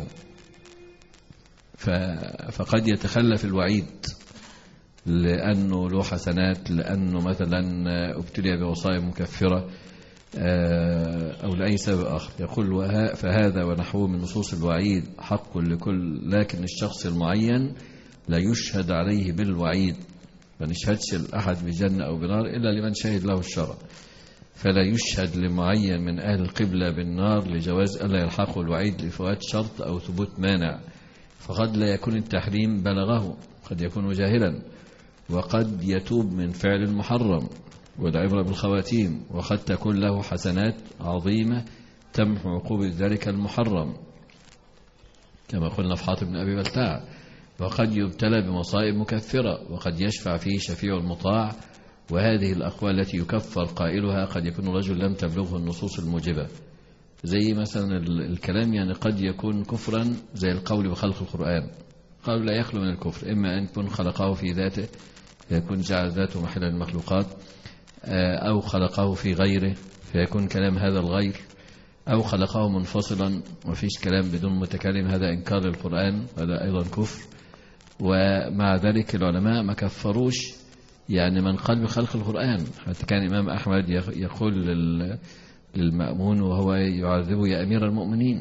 فقد يتخلف الوعيد لأنه له حسنات، لأنه مثلا ابتلي بوصايا مكفرة أو لأي سبب آخر. يقول فهذا ونحوه من نصوص الوعيد حق لكل، لكن الشخص المعين لا يشهد عليه بالوعيد، ما نشهدش الأحد بجنة أو بنار إلا لمن شهد له الشرع، فلا يشهد لمعين من أهل القبلة بالنار لجواز ألا يلحقه الوعيد لفوات شرط أو ثبوت مانع، فقد لا يكون التحريم بلغه، قد يكون جاهلا، وقد يتوب من فعل المحرم، والعبرة بالخواتيم، وقد تكون له حسنات عظيمة تمحو عقوبة ذلك المحرم كما قلنا في حاطب بن أبي بلتعة، وقد يبتلى بمصائب مكفرة، وقد يشفع فيه شفيع المطاع. وهذه الأقوال التي يكفر قائلها قد يكون رجل لم تبلغه النصوص الموجبة، زي مثلا الكلام يعني قد يكون كفرا زي القول بخلق القرآن، قالوا لا يخلو من الكفر، إما أن يكون خلقه في ذاته فيكون جعل ذاته محل المخلوقات، أو خلقه في غيره فيكون كلام هذا الغير، أو خلقه منفصلا وفيش كلام بدون متكلم، هذا إنكار للقرآن، هذا أيضا كفر. ومع ذلك العلماء ما كفروش يعني من قال بخلق القرآن. حتى كان الإمام أحمد يقول للمأمون وهو يعذبه يا أمير المؤمنين،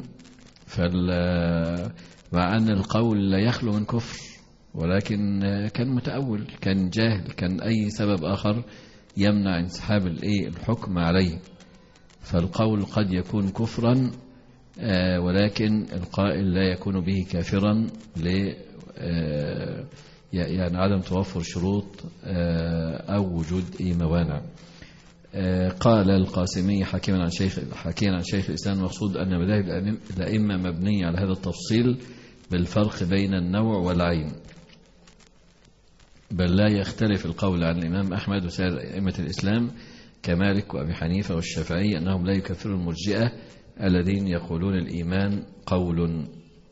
مع أن القول لا يخلو من كفر، ولكن كان متأول، كان جاهل، كان أي سبب آخر يمنع انسحاب الحكم عليه. فالقول قد يكون كفرا، ولكن القائل لا يكون به كافرا يعني عدم توفر شروط أو وجود موانع. قال القاسمي حكيا عن شيخ الإسلام: المقصود أن مذاهب الأئمة مبنية على هذا التفصيل بالفرق بين النوع والعين، بل لا يختلف القول عن الإمام أحمد وسائر أئمة الإسلام كمالك وأبي حنيفة والشافعي أنهم لا يكفرون المرجئة الذين يقولون الإيمان قول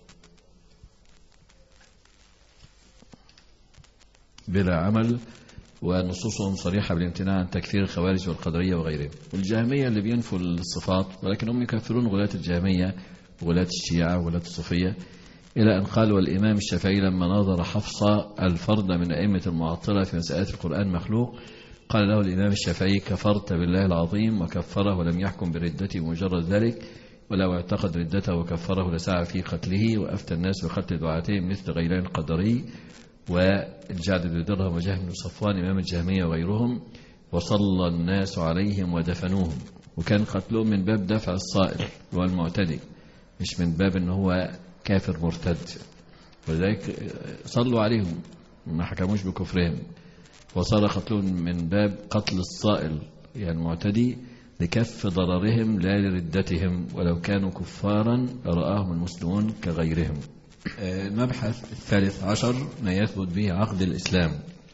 بلا عمل، ونصوصهم صريحة بالامتناع عن تكفير الخوارج والقدرية وغيرهم. والجهمية اللي بينفوا الصفات، ولكنهم يكفرون غلاة الجهمية وغلاة الشيعة وغلاة الصوفية. إلى أن قال: والإمام الشافعي لما ناظر حفصة الفرد من أئمة المعطلة في مسألة القرآن مخلوق، قال له الإمام الشافعي: كفرت بالله العظيم، وكفره ولم يحكم بردته بمجرد ذلك، ولو اعتقد ردته وكفره لسعى في قتله، وأفتى الناس بقتل دعاتهم مثل غيلان القدري والجعد بن درهم وجهم بن صفوان إمام الجهمية وغيرهم، وصلى الناس عليهم ودفنوهم. وكان قتلهم من باب دفع الصائل والمعتدي، مش من باب أنه هو كافر مرتد، ولذلك صلوا عليهم ما حكموش بكفرهم. وصار قتلهم من باب قتل الصائل يعني المعتدي لكف ضررهم لا لردتهم، ولو كانوا كفارا رآهم المسلمون كغيرهم. المبحث الثالث عشر: ما يثبت به عقد الإسلام.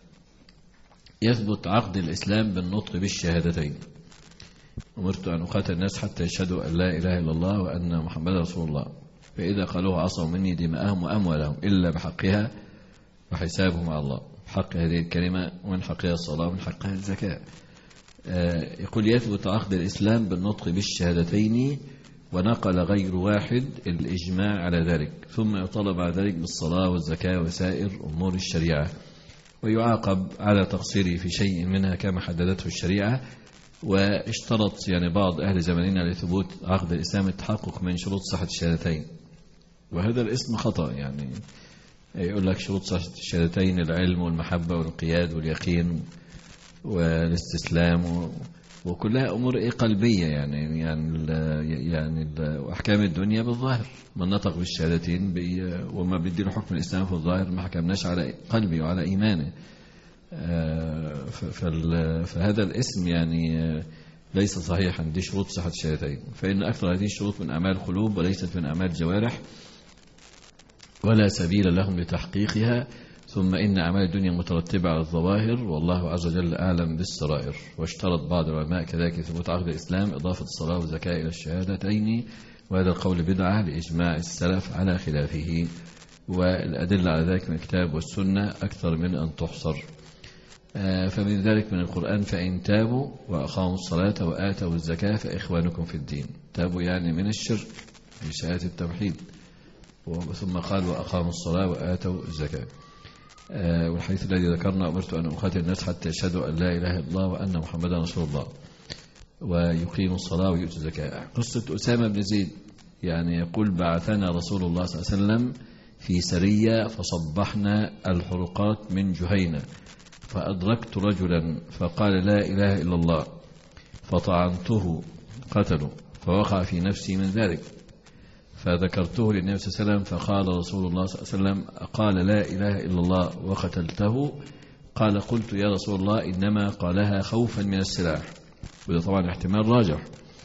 يثبت عقد الإسلام بالنطق بالشهادتين: أمرت أن أقاتل الناس حتى يشهدوا أن لا إله إلا الله وأن محمدا رسول الله، فإذا قالوها عصوا مني دماءهم وأموالهم إلا بحقها وحسابهم على الله. حق هذه الكلمة ومن حقها الصلاة ومن حقها الزكاة. يقول: يثبت عقد الإسلام بالنطق بالشهادتين، ونقل غير واحد الإجماع على ذلك، ثم يطالب بعد ذلك بالصلاة والزكاة وسائر أمور الشريعة، ويعاقب على تقصيره في شيء منها كما حددته الشريعة. واشترط يعني بعض أهل زماننا لثبوت عقد الإسلام التحقق من شروط صحة الشهادتين، وهذا الاسم خطأ. يعني يقول لك شروط صحة الشهادتين: العلم والمحبة والانقياد واليقين والاستسلام، وكلها أمور قلبية. يعني أحكام الدنيا بالظاهر، من نطق بالشهادتين وما بدي له حكم الإسلام في الظاهر ما حكمناش على قلبي وعلى إيمانه. فهذا الاسم يعني ليس صحيحا. دي شروط صحة الشهادتين، فإن أكثر هذه الشروط من أعمال القلوب وليست من أعمال الجوارح، ولا سبيل لهم لتحقيقها. ثم إن أعمال الدنيا مترتبة على الظواهر، والله عز وجل أعلم بالسرائر. واشترط بعض العلماء كذلك ثبوت عقد الإسلام إضافة الصلاة والزكاة إلى الشهادتين، وهذا القول بدعة لإجماع السلف على خلافه، والأدلة على ذلك من الكتاب والسنة أكثر من أن تحصر. فمن ذلك من القرآن: فإن تابوا وأقاموا الصلاة وآتوا الزكاة فإخوانكم في الدين. تابوا يعني من الشرك في شهادة التوحيد، ثم قال: وأقاموا الصلاة وآتوا الزكاة. والحديث الذي ذكرنا: أمرت أن أقاتل الناس حتى يشهدوا أن لا إله إلا الله وأن محمدا رسول الله ويقيموا الصلاة ويؤتوا الزكاة. قصة أسامة بن زيد يعني يقول: بعثنا رسول الله صلى الله عليه وسلم في سرية فصبحنا الحرقات من جهينة، فأدركت رجلا فقال لا إله إلا الله، فطعنته قتله، فوقع في نفسي من ذلك، فذكرته للنبي صلى الله عليه وسلم، فقال رسول الله صلى الله عليه وسلم: قال لا إله إلا الله وقتلته؟ قال: قلت يا رسول الله إنما قالها خوفا من السلاح. وده طبعا احتمال راجح.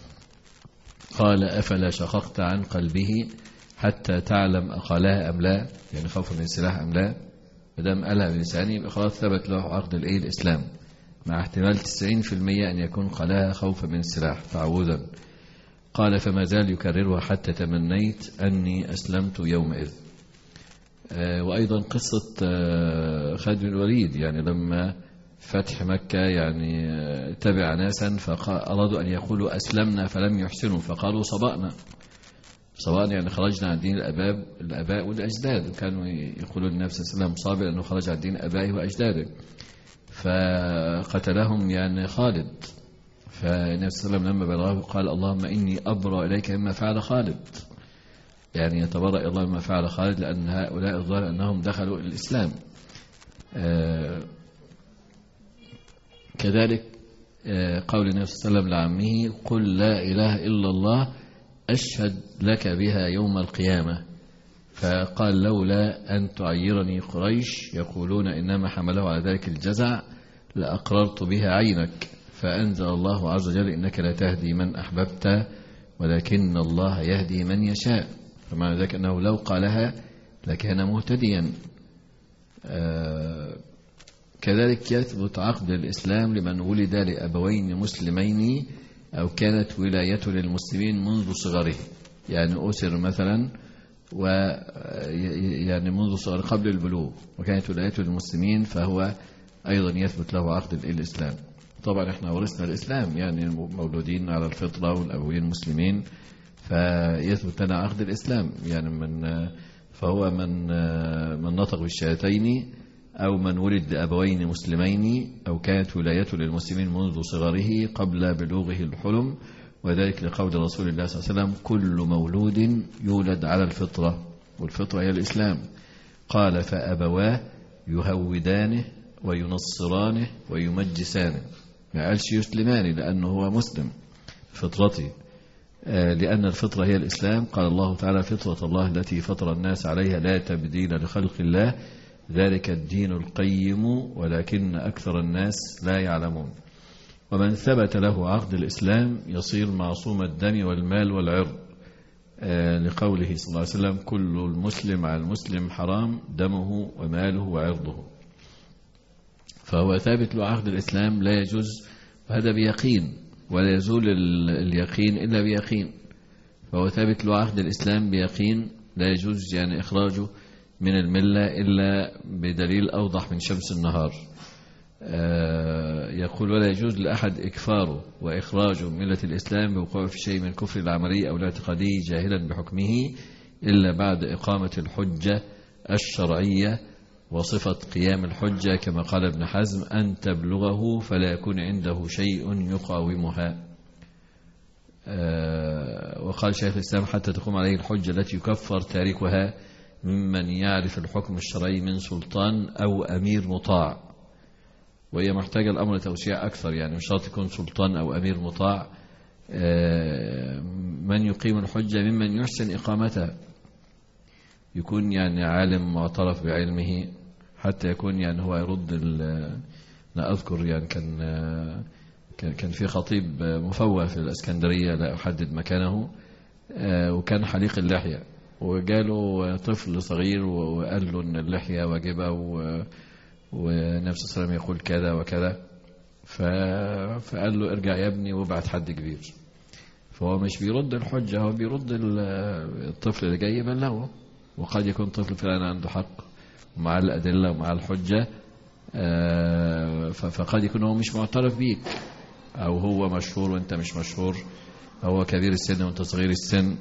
قال: أفلا شققت عن قلبه حتى تعلم أقالها أم لا؟ يعني خوفا من السلاح أم لا؟ مدام قالها بلسانه يبقى خلاص ثبت له عقد الإسلام، مع احتمال 90% أن يكون قالها خوفا من السلاح تعوذا. قال: فما زال يكررها حتى تمنيت أني أسلمت يومئذ. وأيضا قصة خالد بن الوليد، يعني لما فتح مكة يعني تبع ناسا فأرادوا أن يقولوا أسلمنا فلم يحسنوا، فقالوا صبأنا. يعني خرجنا عن دين الآباء والأجداد، وكانوا يقولون النبي صلى الله عليه وسلم صابر أنه خرج عن دين آبائه وأجداده. فقتلهم يعني خالد. فالنبي صلى الله عليه وسلم لما بلغه قال اللهم إني أبرأ إليك مما فعل خالد، يعني يتبرأ الله مما فعل خالد، لأن هؤلاء الظاهر أنهم دخلوا الإسلام. كذلك قول النبي صلى الله عليه وسلم لعمه قل لا إله إلا الله أشهد لك بها يوم القيامة، فقال لولا أن تعيرني قريش يقولون إنما حمله على ذلك الجزع لأقررت بها عينك، فأنزل الله عز وجل إنك لا تهدي من أحببت ولكن الله يهدي من يشاء، فمعنى ذلك أنه لو قالها لكان مهتديا. كذلك يثبت عقد الإسلام لمن ولد لأبوين مسلمين أو كانت ولايته للمسلمين منذ صغره، يعني أسر مثلا ويعني منذ صغره قبل البلوغ وكانت ولايته للمسلمين، فهو أيضا يثبت له عقد الإسلام. طبعا احنا ورثنا الإسلام، يعني مولودين على الفطرة والأبوين مسلمين، فيثبت لنا عقد الإسلام، يعني فهو من نطق بالشهادتين أو من ولد لأبوين مسلمين أو كانت ولايته للمسلمين منذ صغره قبل بلوغه الحلم، وذلك لقول رسول الله صلى الله عليه وسلم كل مولود يولد على الفطرة، والفطرة هي الإسلام. قال فأبواه يهودانه وينصرانه ويمجسانه، ما قالش يسلمانه لأنه هو مسلم فطرته، لأن الفطرة هي الإسلام. قال الله تعالى فطرة الله التي فطر الناس عليها لا تبديل لخلق الله ذلك الدين القيم ولكن أكثر الناس لا يعلمون. ومن ثبت له عقد الإسلام يصير معصوم الدم والمال والعرض، لقوله صلى الله عليه وسلم كل المسلم على المسلم حرام دمه وماله وعرضه، فهو ثابت له عقد الإسلام لا يجوز، وهذا بيقين ولا يزول اليقين إلا بيقين، فهو ثابت له عقد الإسلام بيقين لا يجوز يعني إخراجه من الملة إلا بدليل أوضح من شمس النهار. يقول ولا يجوز لأحد إكفاره وإخراجه من ملة الإسلام بوقوع في شيء من كفر العملي أو الاعتقادي جاهلا بحكمه إلا بعد إقامة الحجة الشرعية وصفة قيام الحجة، كما قال ابن حزم أن تبلغه فلا يكون عنده شيء يقاومها. وقال شيخ الإسلام حتى تقوم عليه الحجة التي يكفر تاركها ممن يعرف الحكم الشرعي من سلطان أو أمير مطاع، وهي محتاجة الأمر توسيع أكثر، يعني مش شرط يكون سلطان أو أمير مطاع، من يقيم الحجة ممن يحسن إقامتها، يكون يعني عالم معترف بعلمه، حتى يكون يعني هو يرد. أنا أذكر يعني كان في خطيب مفوه في الإسكندرية لا أحدد مكانه، وكان حليق اللحية، وجاله طفل صغير وقال له ان اللحية واجبة ونفس السلام يقول كذا وكذا، فقال له ارجع يا ابني وابعت حد كبير. فهو مش بيرد الحجة، هو بيرد الطفل اللي جاي يبلغه، وقد يكون طفل فعلا عنده حق ومع الأدلة ومع الحجة، فقد يكون هو مش معترف بيك، أو هو مشهور وانت مش مشهور، هو كبير السن وانت صغير السن،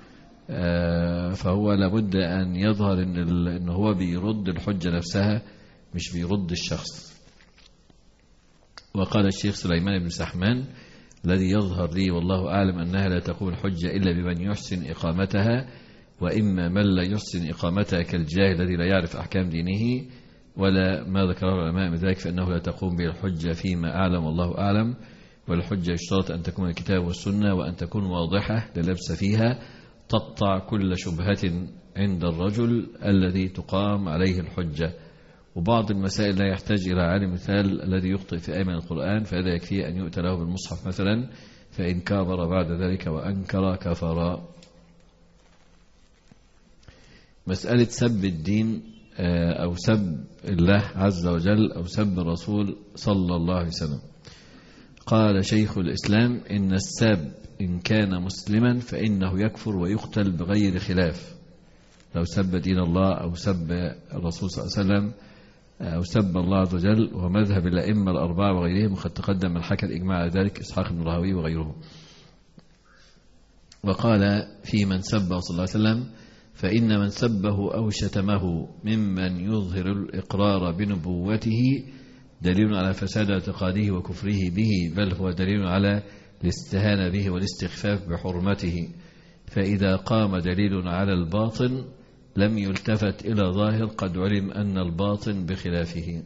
فهو لابد أن يظهر إن هو بيرد الحجة نفسها مش بيرد الشخص. وقال الشيخ سليمان بن سحمان الذي يظهر لي والله أعلم أنها لا تقوم الحجة إلا بمن يحسن إقامتها، وإما من لا يحسن إقامتها كالجاهل الذي لا يعرف أحكام دينه ولا ما ذكره العلماء من ذلك، فإنه لا تقوم به الحجة فيما أعلم والله أعلم. والحجة يشترط أن تكون الكتاب والسنة وأن تكون واضحة لا لبس فيها تقطع كل شبهة عند الرجل الذي تقام عليه الحجة. وبعض المسائل لا يحتاج إلى عالم مثال الذي يخطئ في آية من القرآن، فهذا يكفي أن يؤتى له بالمصحف مثلا، فإن كابر بعد ذلك وأنكر كفر. مسألة سب الدين أو سب الله عز وجل أو سب الرسول صلى الله عليه وسلم، قال شيخ الإسلام إن الساب إن كان مسلما فإنه يكفر ويقتل بغير خلاف، لو سب دين الله أو سب الرسول صلى الله عليه وسلم أو سب الله عز وجل، ومذهب الأئمة الأربعة وغيرهم، وقد تقدم من حكى الإجماع على ذلك إسحاق بن راهويه وغيره. وقال في من سبه صلى الله عليه وسلم فإن من سبه أو شتمه ممن يظهر الإقرار بنبوته دليل على فساد اعتقاده وكفره به، بل هو دليل على الاستهانة به والاستخفاف بحرمته. فإذا قام دليل على الباطن لم يلتفت إلى ظاهر قد علم أن الباطن بخلافه.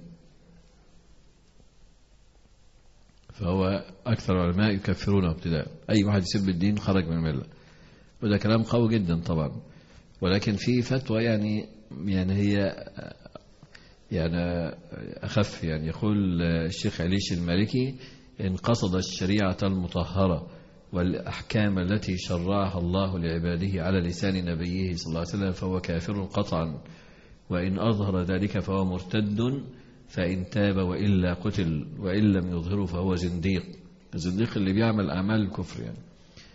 فهو أكثر العلماء يكفرونه ابتداء، أي واحد يسب الدين خرج من الملة، وده كلام قوي جدا طبعا. ولكن في فتوى يعني هي يعني أخف، يعني يقول الشيخ عليش المالكي: إن قصد الشريعة المطهرة والأحكام التي شرعها الله لعباده على لسان نبيه صلى الله عليه وسلم فهو كافر قطعا، وإن أظهر ذلك فهو مرتد، فإن تاب وإلا قتل، وإن لم يظهره فهو زنديق. الزنديق اللي بيعمل أعمال الكفر يعني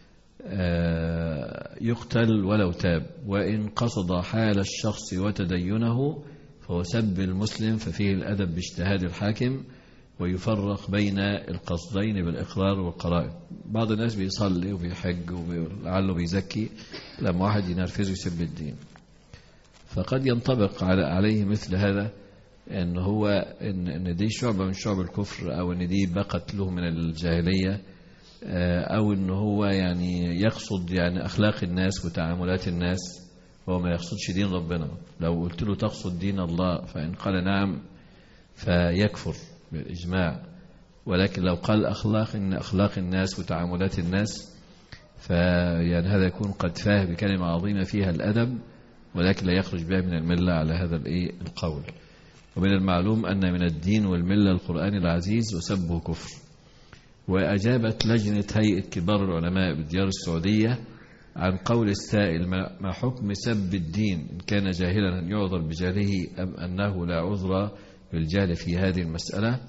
يقتل ولو تاب. وإن قصد حال الشخص وتدينه فهو سب المسلم، ففيه الأدب باجتهاد الحاكم، ويفرق بين القصدين بالإقرار والقرائن. بعض الناس بيصلي وبيحج ولعله بيزكي، لما واحد ينرفزه يسب الدين، فقد ينطبق عليه مثل هذا، ان هو ان دي شعبة من شعب الكفر، او ان دي بقت له من الجاهلية، او ان هو يعني يقصد يعني اخلاق الناس وتعاملات الناس، وهو ما يقصدش دين ربنا. لو قلت له تقصد دين الله فإن قال نعم فيكفر بالإجماع، ولكن لو قال أخلاق الناس وتعاملات الناس فيعني هذا يكون قد فاه بكلمة عظيمة فيها الأدب، ولكن لا يخرج بها من الملة على هذا القول. ومن المعلوم أن من الدين والملة القرآن العزيز وسبه كفر. وأجابت لجنة هيئة كبار العلماء بالديار السعودية عن قول السائل: ما حكم سب الدين؟ إن كان جاهلا أن يعذر بجهله أم أنه لا عذر بالجهل في هذه المسألة؟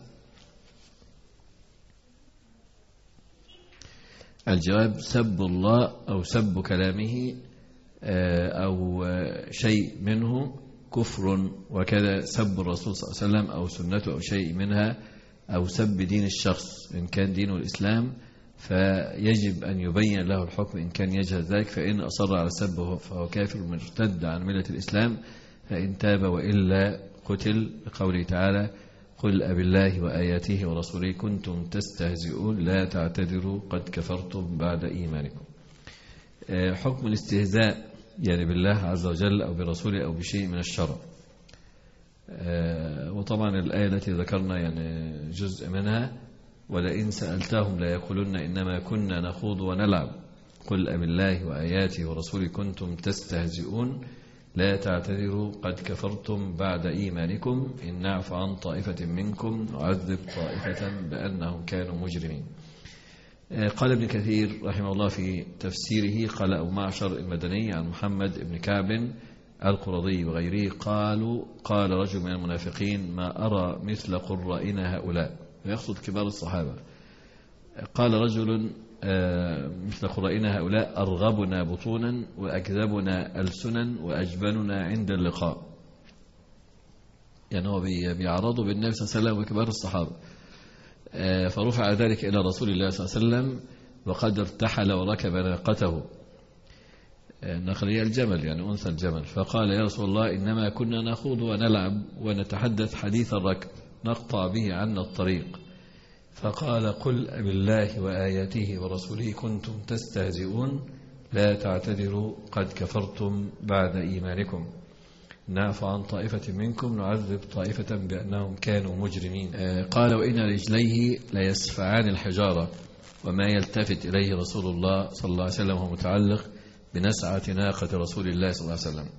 الجواب: سب الله أو سب كلامه أو شيء منه كفر، وكذا سب الرسول صلى الله عليه وسلم أو سنته أو شيء منها، أو سب دين الشخص إن كان دينه الإسلام، فيجب أن يبين له الحكم إن كان يجهل ذلك. فإن أصر على سبه فهو كافر مرتد عن ملة الإسلام، فإن تاب وإلا قتل، بقوله تعالى: قل أبالله وآياته ورسوله كنتم تستهزئون لا تعتذروا قد كفرتم بعد إيمانكم. حكم الاستهزاء يعني بالله عز وجل أو برسوله أو بشيء من الشرع. وطبعا الآية التي ذكرنا يعني جزء منها: ولئن سألتهم لا يقولون إنما كنا نخوض ونلعب قل أبالله وآياته ورسوله كنتم تستهزئون لا تعتذروا قد كفرتم بعد إيمانكم إن نعف عن طائفة منكم نعذب طائفة بأنهم كانوا مجرمين. قال ابن كثير رحمه الله في تفسيره: قال أبو معشر المدني عن محمد بن كعب القرظي وغيره قال رجل من المنافقين: ما أرى مثل قرائنا هؤلاء، ويقصد كبار الصحابة. قال رجل: مثل قرائنا هؤلاء أرغبنا بطونا وأكذبنا ألسنا وأجبننا عند اللقاء. يعني هو بيعرضوا بالنبي صلى الله عليه وسلم وكبار الصحابة. فرفع ذلك إلى رسول الله صلى الله عليه وسلم وقد ارتحل وركب ناقته. الناقة هي الجمل، يعني أنثى الجمل. فقال: يا رسول الله إنما كنا نخوض ونلعب ونتحدث حديث الركب نقطع به عنا الطريق. فقال: قل بالله وآياته ورسوله كنتم تستهزئون لا تعتذروا قد كفرتم بعد إيمانكم نعفى عن طائفة منكم نعذب طائفة بأنهم كانوا مجرمين. قال: وإن رجليه ليسفعان الحجارة. وما يلتفت إليه رسول الله صلى الله عليه وسلم هو متعلق بنسعة ناقة رسول الله صلى الله عليه وسلم.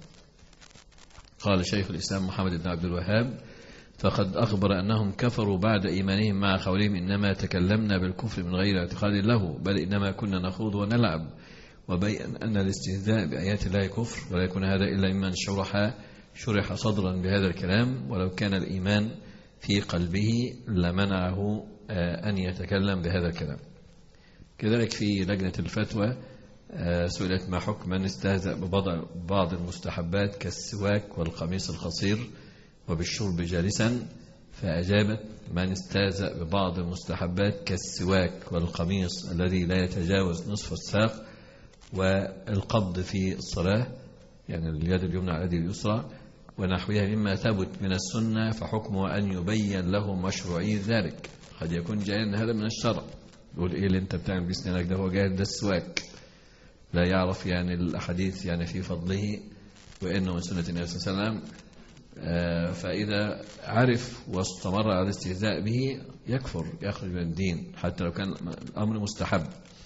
قال شيخ الإسلام محمد بن عبد الوهاب: فقد أخبر أنهم كفروا بعد إيمانهم مع قولهم إنما تكلمنا بالكفر من غير اعتقاد له، بل إنما كنا نخوض ونلعب. وبين أن الاستهزاء بآيات الله كفر، ولا يكون هذا إلا ممن شرح صدرا بهذا الكلام، ولو كان الإيمان في قلبه لمنعه أن يتكلم بهذا الكلام. كذلك في لجنة الفتوى سئلت: ما حكم من استهزأ ببعض المستحبات كالسواك والقميص القصير وبالشرب جالسا؟ فأجابت: من استهزأ ببعض المستحبات كالسواك والقميص الذي لا يتجاوز نصف الساق والقبض في الصلاة، يعني اليد اليمنى على اليد اليسرى، ونحوها مما ثبت من السنة فحكمه أن يبين له مشروعية ذلك. قد يكون جاهل هذا من الشرع، يقول إيه اللي أنت بتعمل بسنانك ده؟ هو جاهل، ده السواك، لا يعرف يعني الأحاديث يعني في فضله وإنه من سنة النبي صلى الله عليه وسلم. فإذا عرف واستمر على الاستهزاء به يكفر، يخرج من الدين حتى لو كان الأمر مستحب.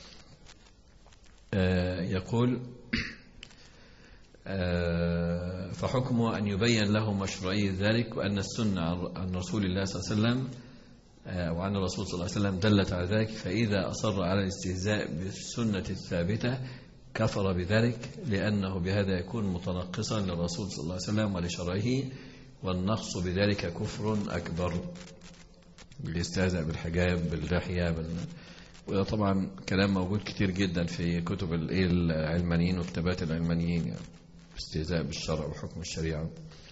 يقول فحكمه أن يبين له مشروعية ذلك، وأن السنة عن رسول الله صلى الله عليه وسلم وعن الرسول صلى الله عليه وسلم دلت على ذلك، فإذا أصر على الاستهزاء بالسنة الثابتة كفر بذلك، لأنه بهذا يكون متنقصا للرسول صلى الله عليه وسلم ولشرعه، والنقص بذلك كفر أكبر. الاستهزاء بالحجاب، باللحية، وده طبعا كلام موجود كتير جدا في كتب العلمانيين وكتابات العلمانيين، يعني استهزاء بالشرع وحكم الشريعة.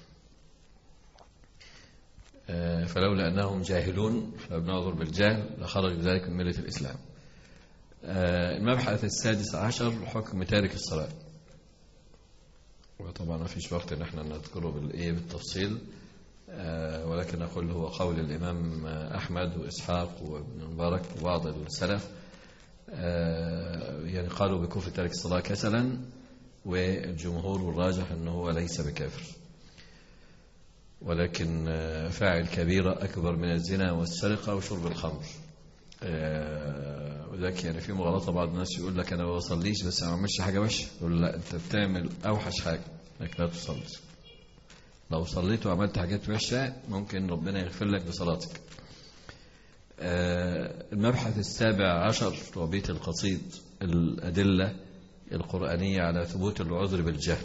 فلولا أنهم جاهلون، فبنعذر بالجهل، لخرج بذلك من ملة الإسلام. المبحث السادس عشر حكم تارك الصلاة، وطبعا ما فيش وقت ان احنا نذكره بالتفصيل، ولكن أقول هو قول الإمام أحمد وإسحاق وابن مبارك وبعض السلف، يعني قالوا بكفر تارك الصلاة كسلا، والجمهور والراجح أنه هو ليس بكافر، ولكن فاعل كبيرة أكبر من الزنا والسرقة وشرب الخمر. وذلك يعني في مغالطة، بعض الناس يقول لك أنا ما بصليش بس ما عملش حاجة وحشة، يقول لا، أنت بتعمل أوحش حاجة أنك لا تصلي. لو صليت وعملت حاجات وحشة ممكن ربنا يغفر لك بصلاتك. المبحث السابع عشر وبيت القصيد، الأدلة القرآنية على ثبوت العذر بالجهل.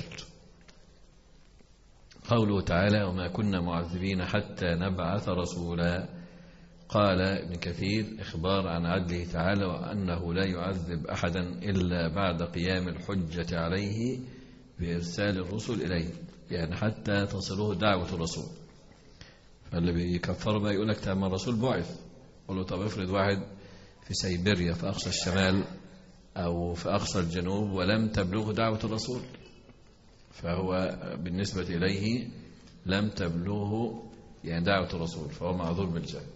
قوله تعالى وما كنا معذبين حتى نبعث رسولا. قال ابن كثير إخبار عن عدله تعالى وأنه لا يعذب أحدا إلا بعد قيام الحجة عليه بإرسال الرسل إليه، يعني حتى تصله دعوة الرسول. فاللي بيكفر بقى يقول لك طب ما الرسول بعث، قل له طب افرض واحد في سيبيريا في أقصى الشمال أو في أقصى الجنوب ولم تبلغه دعوة الرسول، فهو بالنسبة إليه لم تبلغه يعني دعوة الرسول، فهو معذور بالجهل.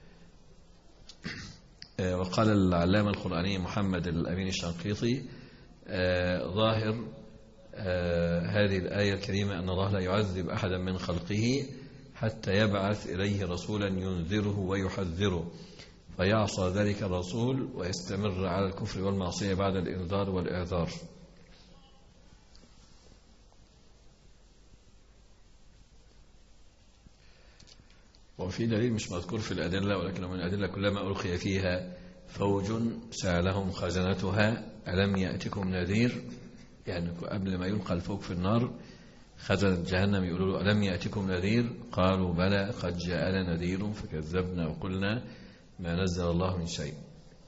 وقال العلامة القرآني محمد الأمين الشنقيطي ظاهر هذه الآية الكريمة أن الله لا يعذب أحدا من خلقه حتى يبعث إليه رسولا ينذره ويحذره، فيعصى ذلك الرسول ويستمر على الكفر والمعصية بعد الإنذار والإعذار. وفي دليل مش مذكور في الأدلة، ولكن من الأدلة كلما ألقي فيها فوج سألهم خزنتها ألم يأتكم نذير، يعني قبل ما يلقى الفوج في النار خزنة جهنم يقولوا له ألم يأتكم نذير، قالوا بلى قد جاءنا نذير فكذبنا وقلنا ما نزل الله من شيء.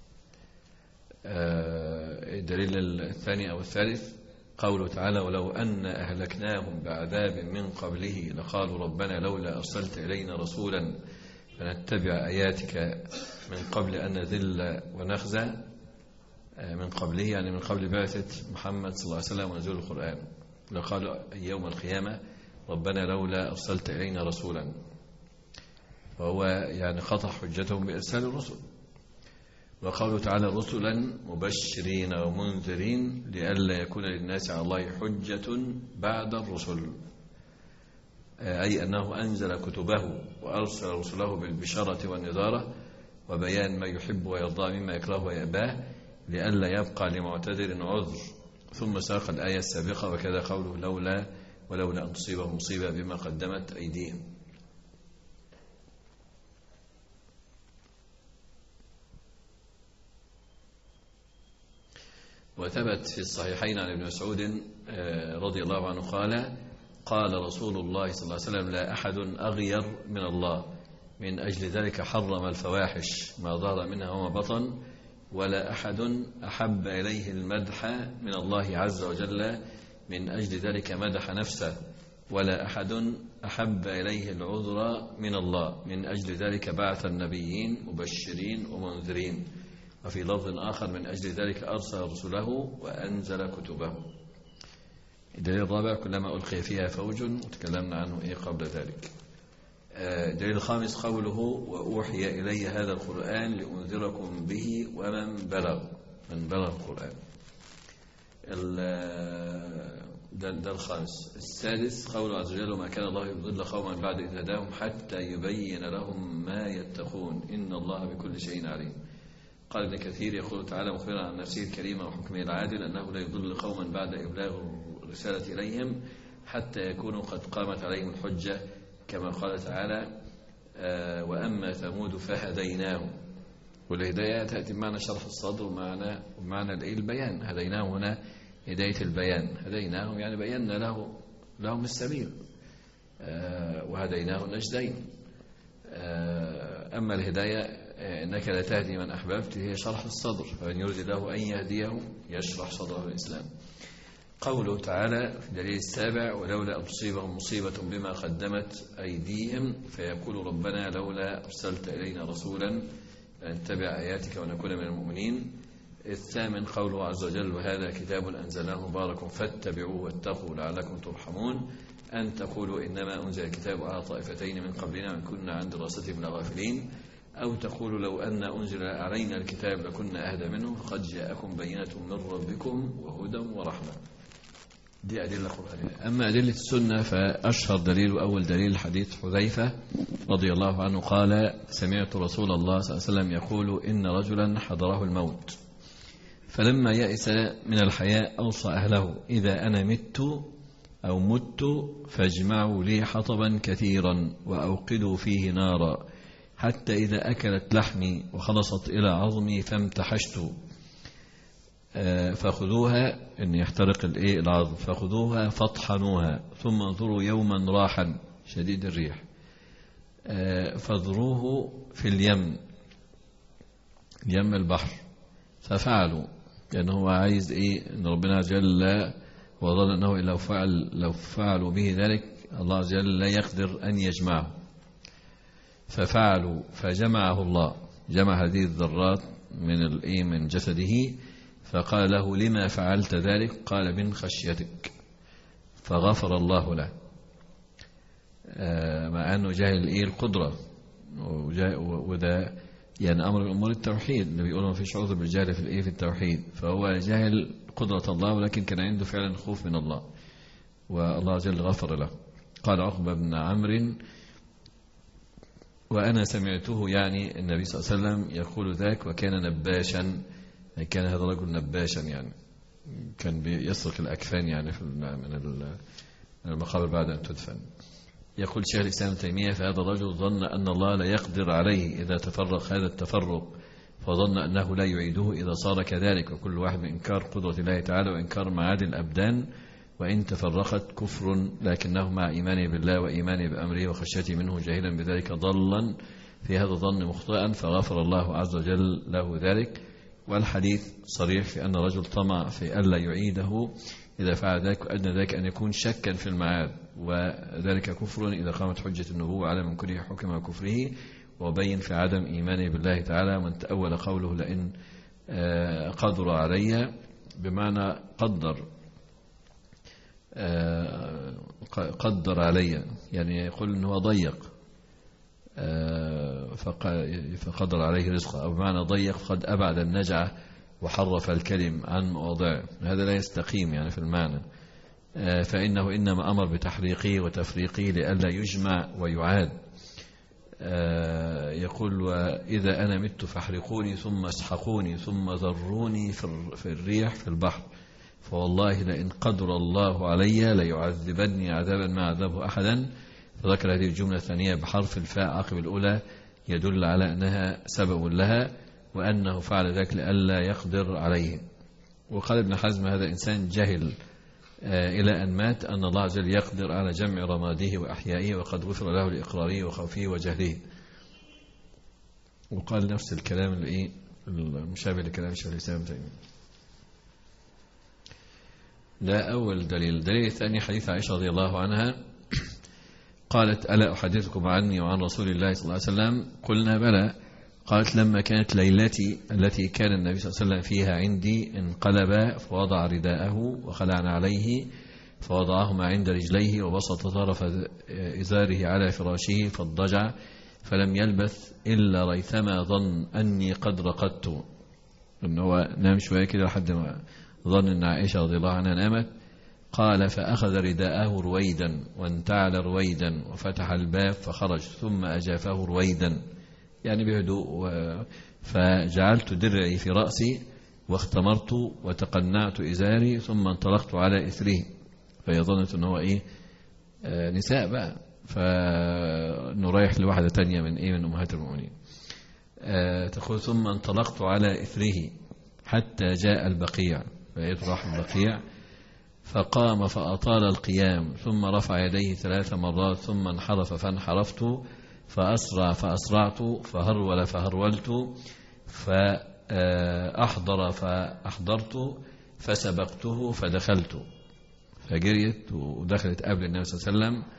الدليل الثاني أو الثالث قوله تعالى ولو أن أهلكناهم بعذاب من قبله لقالوا ربنا لولا أرسلت إلينا رسولا فنتبع آياتك من قبل أن نذل ونخزى. من قبله يعني من قبل بعثة محمد صلى الله عليه وسلم ونزول القرآن، لقالوا يوم القيامة ربنا لولا أرسلت إلينا رسولا، فهو يعني قطع حجتهم بإرسال الرسل. وقالوا تعالى رسلا مبشرين ومنذرين لئلا يكون للناس على الله حجة بعد الرسل، أي أنه أنزل كتبه وأرسل رسله بالبشارة والنذارة وبيان ما يحب ويرضى مما يكره ويأباه لئلا يبقى لمعتذر عذر. ثم ساق الآية السابقة وكذا قوله ولولا أن تصيبهم مصيبة بما قدمت أيديهم. وثبت في الصحيحين عن ابن مسعود رضي الله عنه قال رسول الله صلى الله عليه وسلم لا أحد أغير من الله، من أجل ذلك حرم الفواحش ما ظهر منها وما بطن، ولا أحد أحب إليه المدح من الله عز وجل من أجل ذلك مدح نفسه، ولا أحد أحب إليه العذر من الله من أجل ذلك بعث النبيين مبشرين ومنذرين. وفي لفظ آخر من أجل ذلك أرسل رسله وأنزل كتبه. الدليل الرابع كلما ألقي فيها فوج، وتكلمنا عنه قبل ذلك. الدليل الخامس قوله وأوحي إلي هذا القرآن لأنذركم به ومن بلغ، من بلغ القرآن. ده الخامس. السادس قوله عز وجل وما كان الله يضل قوما بعد إذ هداهم حتى يبين لهم ما يتقون إن الله بكل شيء عليم. قال ابن كثير يقول تعالى مخبرا عن نفسه الكريمة وحكمه العادل أنه لا يضل قوما بعد إبلاغ الرسالة إليهم حتى يكونوا قد قامت عليهم الحجة، كما قال تعالى وأما ثمود فهديناهم. والهداية تأتي بمعنى شرح الصدر ومعنى البيان. هديناهم هنا هداية البيان، هديناهم يعني بينا لهم السبيل، وهديناه النجدين. أما الهداية إنك لا تهدي من أحببت هي شرح الصدر، فمن يريد الله أن يهديه يشرح صدره الإسلام. قوله تعالى في الدليل السابع ولولا أن تصيبهم مصيبة بما قدمت أيديهم فيقول ربنا لولا أرسلت إلينا رسولا فنتبع آياتك ونكون من المؤمنين. الثامن قوله عز وجل وهذا كتاب أنزلناه مبارك فاتبعوه واتقوا لعلكم ترحمون. أن تقولوا إنما أنزل الكتاب على طائفتين من قبلنا وإن كنا عن دراستهم لغافلين، أو تقولوا لو أن أنزل علينا الكتاب لكنا أهدى منه قد جاءكم بينة من ربكم وهدى ورحمة. دي أدلة قرآنية. أما أدلة السنة فأشهر دليل وأول دليل حديث حذيفة رضي الله عنه قال سمعت رسول الله صلى الله عليه وسلم يقول إن رجلا حضره الموت فلما يئس من الحياة أوصى أهله إذا أنا مت أو مت فاجمعوا لي حطبا كثيرا وأوقدوا فيه نارا حتى إذا أكلت لحمي وخلصت إلى عظمي فامتحشت فخذوها إن يحترق العظم فخذوها فاطحنوها ثم انظروا يوما راحا شديد الريح فاذروه في اليم البحر. ففعلوا لأنه هو عايز إن ربنا عز وجل وظن أنه لو فعلوا به ذلك الله عز وجل لا يقدر أن يجمعه. ففعلوا فجمعه الله، جمع هذه الذرات من جسده. فقال له لما فعلت ذلك؟ قال من خشيتك، فغفر الله له مع أنه جاهل القدرة. وده يعني أمر من أمور التوحيد اللي بيقولوا ما فيش عذر بالجهل في التوحيد، فهو جاهل قدرة الله ولكن كان عنده فعلا خوف من الله والله عز وجل غفر له. قال عقبة بن عمرو وأنا سمعته يعني النبي صلى الله عليه وسلم يقول ذاك وكان نباشا، كان هذا الرجل نباشا يعني كان بيسرق الأكفان يعني من المقابر بعد أن تدفن. يقول شيخ الإسلام ابن تيمية فهذا الرجل ظن أن الله لا يقدر عليه إذا تفرق هذا التفرق، فظن أنه لا يعيده إذا صار كذلك. وكل واحد من إنكار قدرة الله تعالى وإنكار معاد الأبدان، وإن تفرقت كفر لكنه مع إيمانه بالله وإيمانه بأمره وخشيته منه جاهلا بذلك ضلا في هذا الظن مخطئا، فغفر الله عز وجل له ذلك. والحديث صريح في أن الرجل طمع في ألا يعيده إذا فعل ذلك، وأدنى ذلك أن يكون شكا في المعاد، وذلك كفر إذا قامت حجة النبوة على من كره حكم كفره، وبين في عدم إيمانه بالله تعالى. من تأول قوله لئن قدر علي بمعنى قدر علي، يعني يقول أنه ضيق فقدر عليه رزقه، أو بمعنى ضيق فقد أبعد النجعة وحرف الكلم عن مواضعه. هذا لا يستقيم يعني في المعنى، فإنه إنما أمر بتحريقه وتفريقه لئلا يجمع ويعاد. يقول وإذا أنا مت فاحرقوني ثم اسحقوني ثم ذروني في الريح في البحر، فوالله لئن قدر الله علي ليعذبني عذابا ما عذبه أحدا. فذكر هذه الجملة الثانية بحرف الفاء عقب الأولى يدل على أنها سبب لها، وأنه فعل ذلك لئلا يقدر عليه. وقال ابن حزم هذا إنسان جهل إلى أن مات أن الله عز وجل يقدر على جمع رماده وأحيائه، وقد غفر له لإقراره وخوفه وجهله. وقال نفس الكلام المشابه لكلام شيخ الإسلام تيمية. لا أول دليل. الدليل الثاني حديث عائشة رضي الله عنها قالت ألا أحدثكم عني وعن رسول الله صلى الله عليه وسلم؟ قلنا بلى. قالت لما كانت ليلتي التي كان النبي صلى الله عليه وسلم فيها عندي انقلب فوضع رداءه وخلعنا عليه فوضعهما عند رجليه وبسط طرف إزاره على فراشه فاضطجع، فلم يلبث إلا ريثما ظن أني قد رقدت، إن هو نام شوية كده لحد ما ظن أن عائشة رضي الله عنها نامت. قال فأخذ رداءه رويدا وانتعل رويدا وفتح الباب فخرج، ثم أجافه رويدا يعني بهدوء، فجعلت درعي في رأسي واختمرت وتقنعت إزاري ثم انطلقت على إثره. فهي ظنت أنه نساء بقى، فأنه رايح لواحدة تانية من أمهات المؤمنين. تقول ثم انطلقت على إثره حتى جاء البقيع، فيطرح البقيع فقام فأطال القيام، ثم رفع يديه 3 مرات، ثم انحرف فانحرفت، فأسرع فأسرعت، فهرول فهرولت، فأحضر فأحضرت، فسبقته فدخلت. فجريت ودخلت قبل النبي صلى الله عليه وسلم،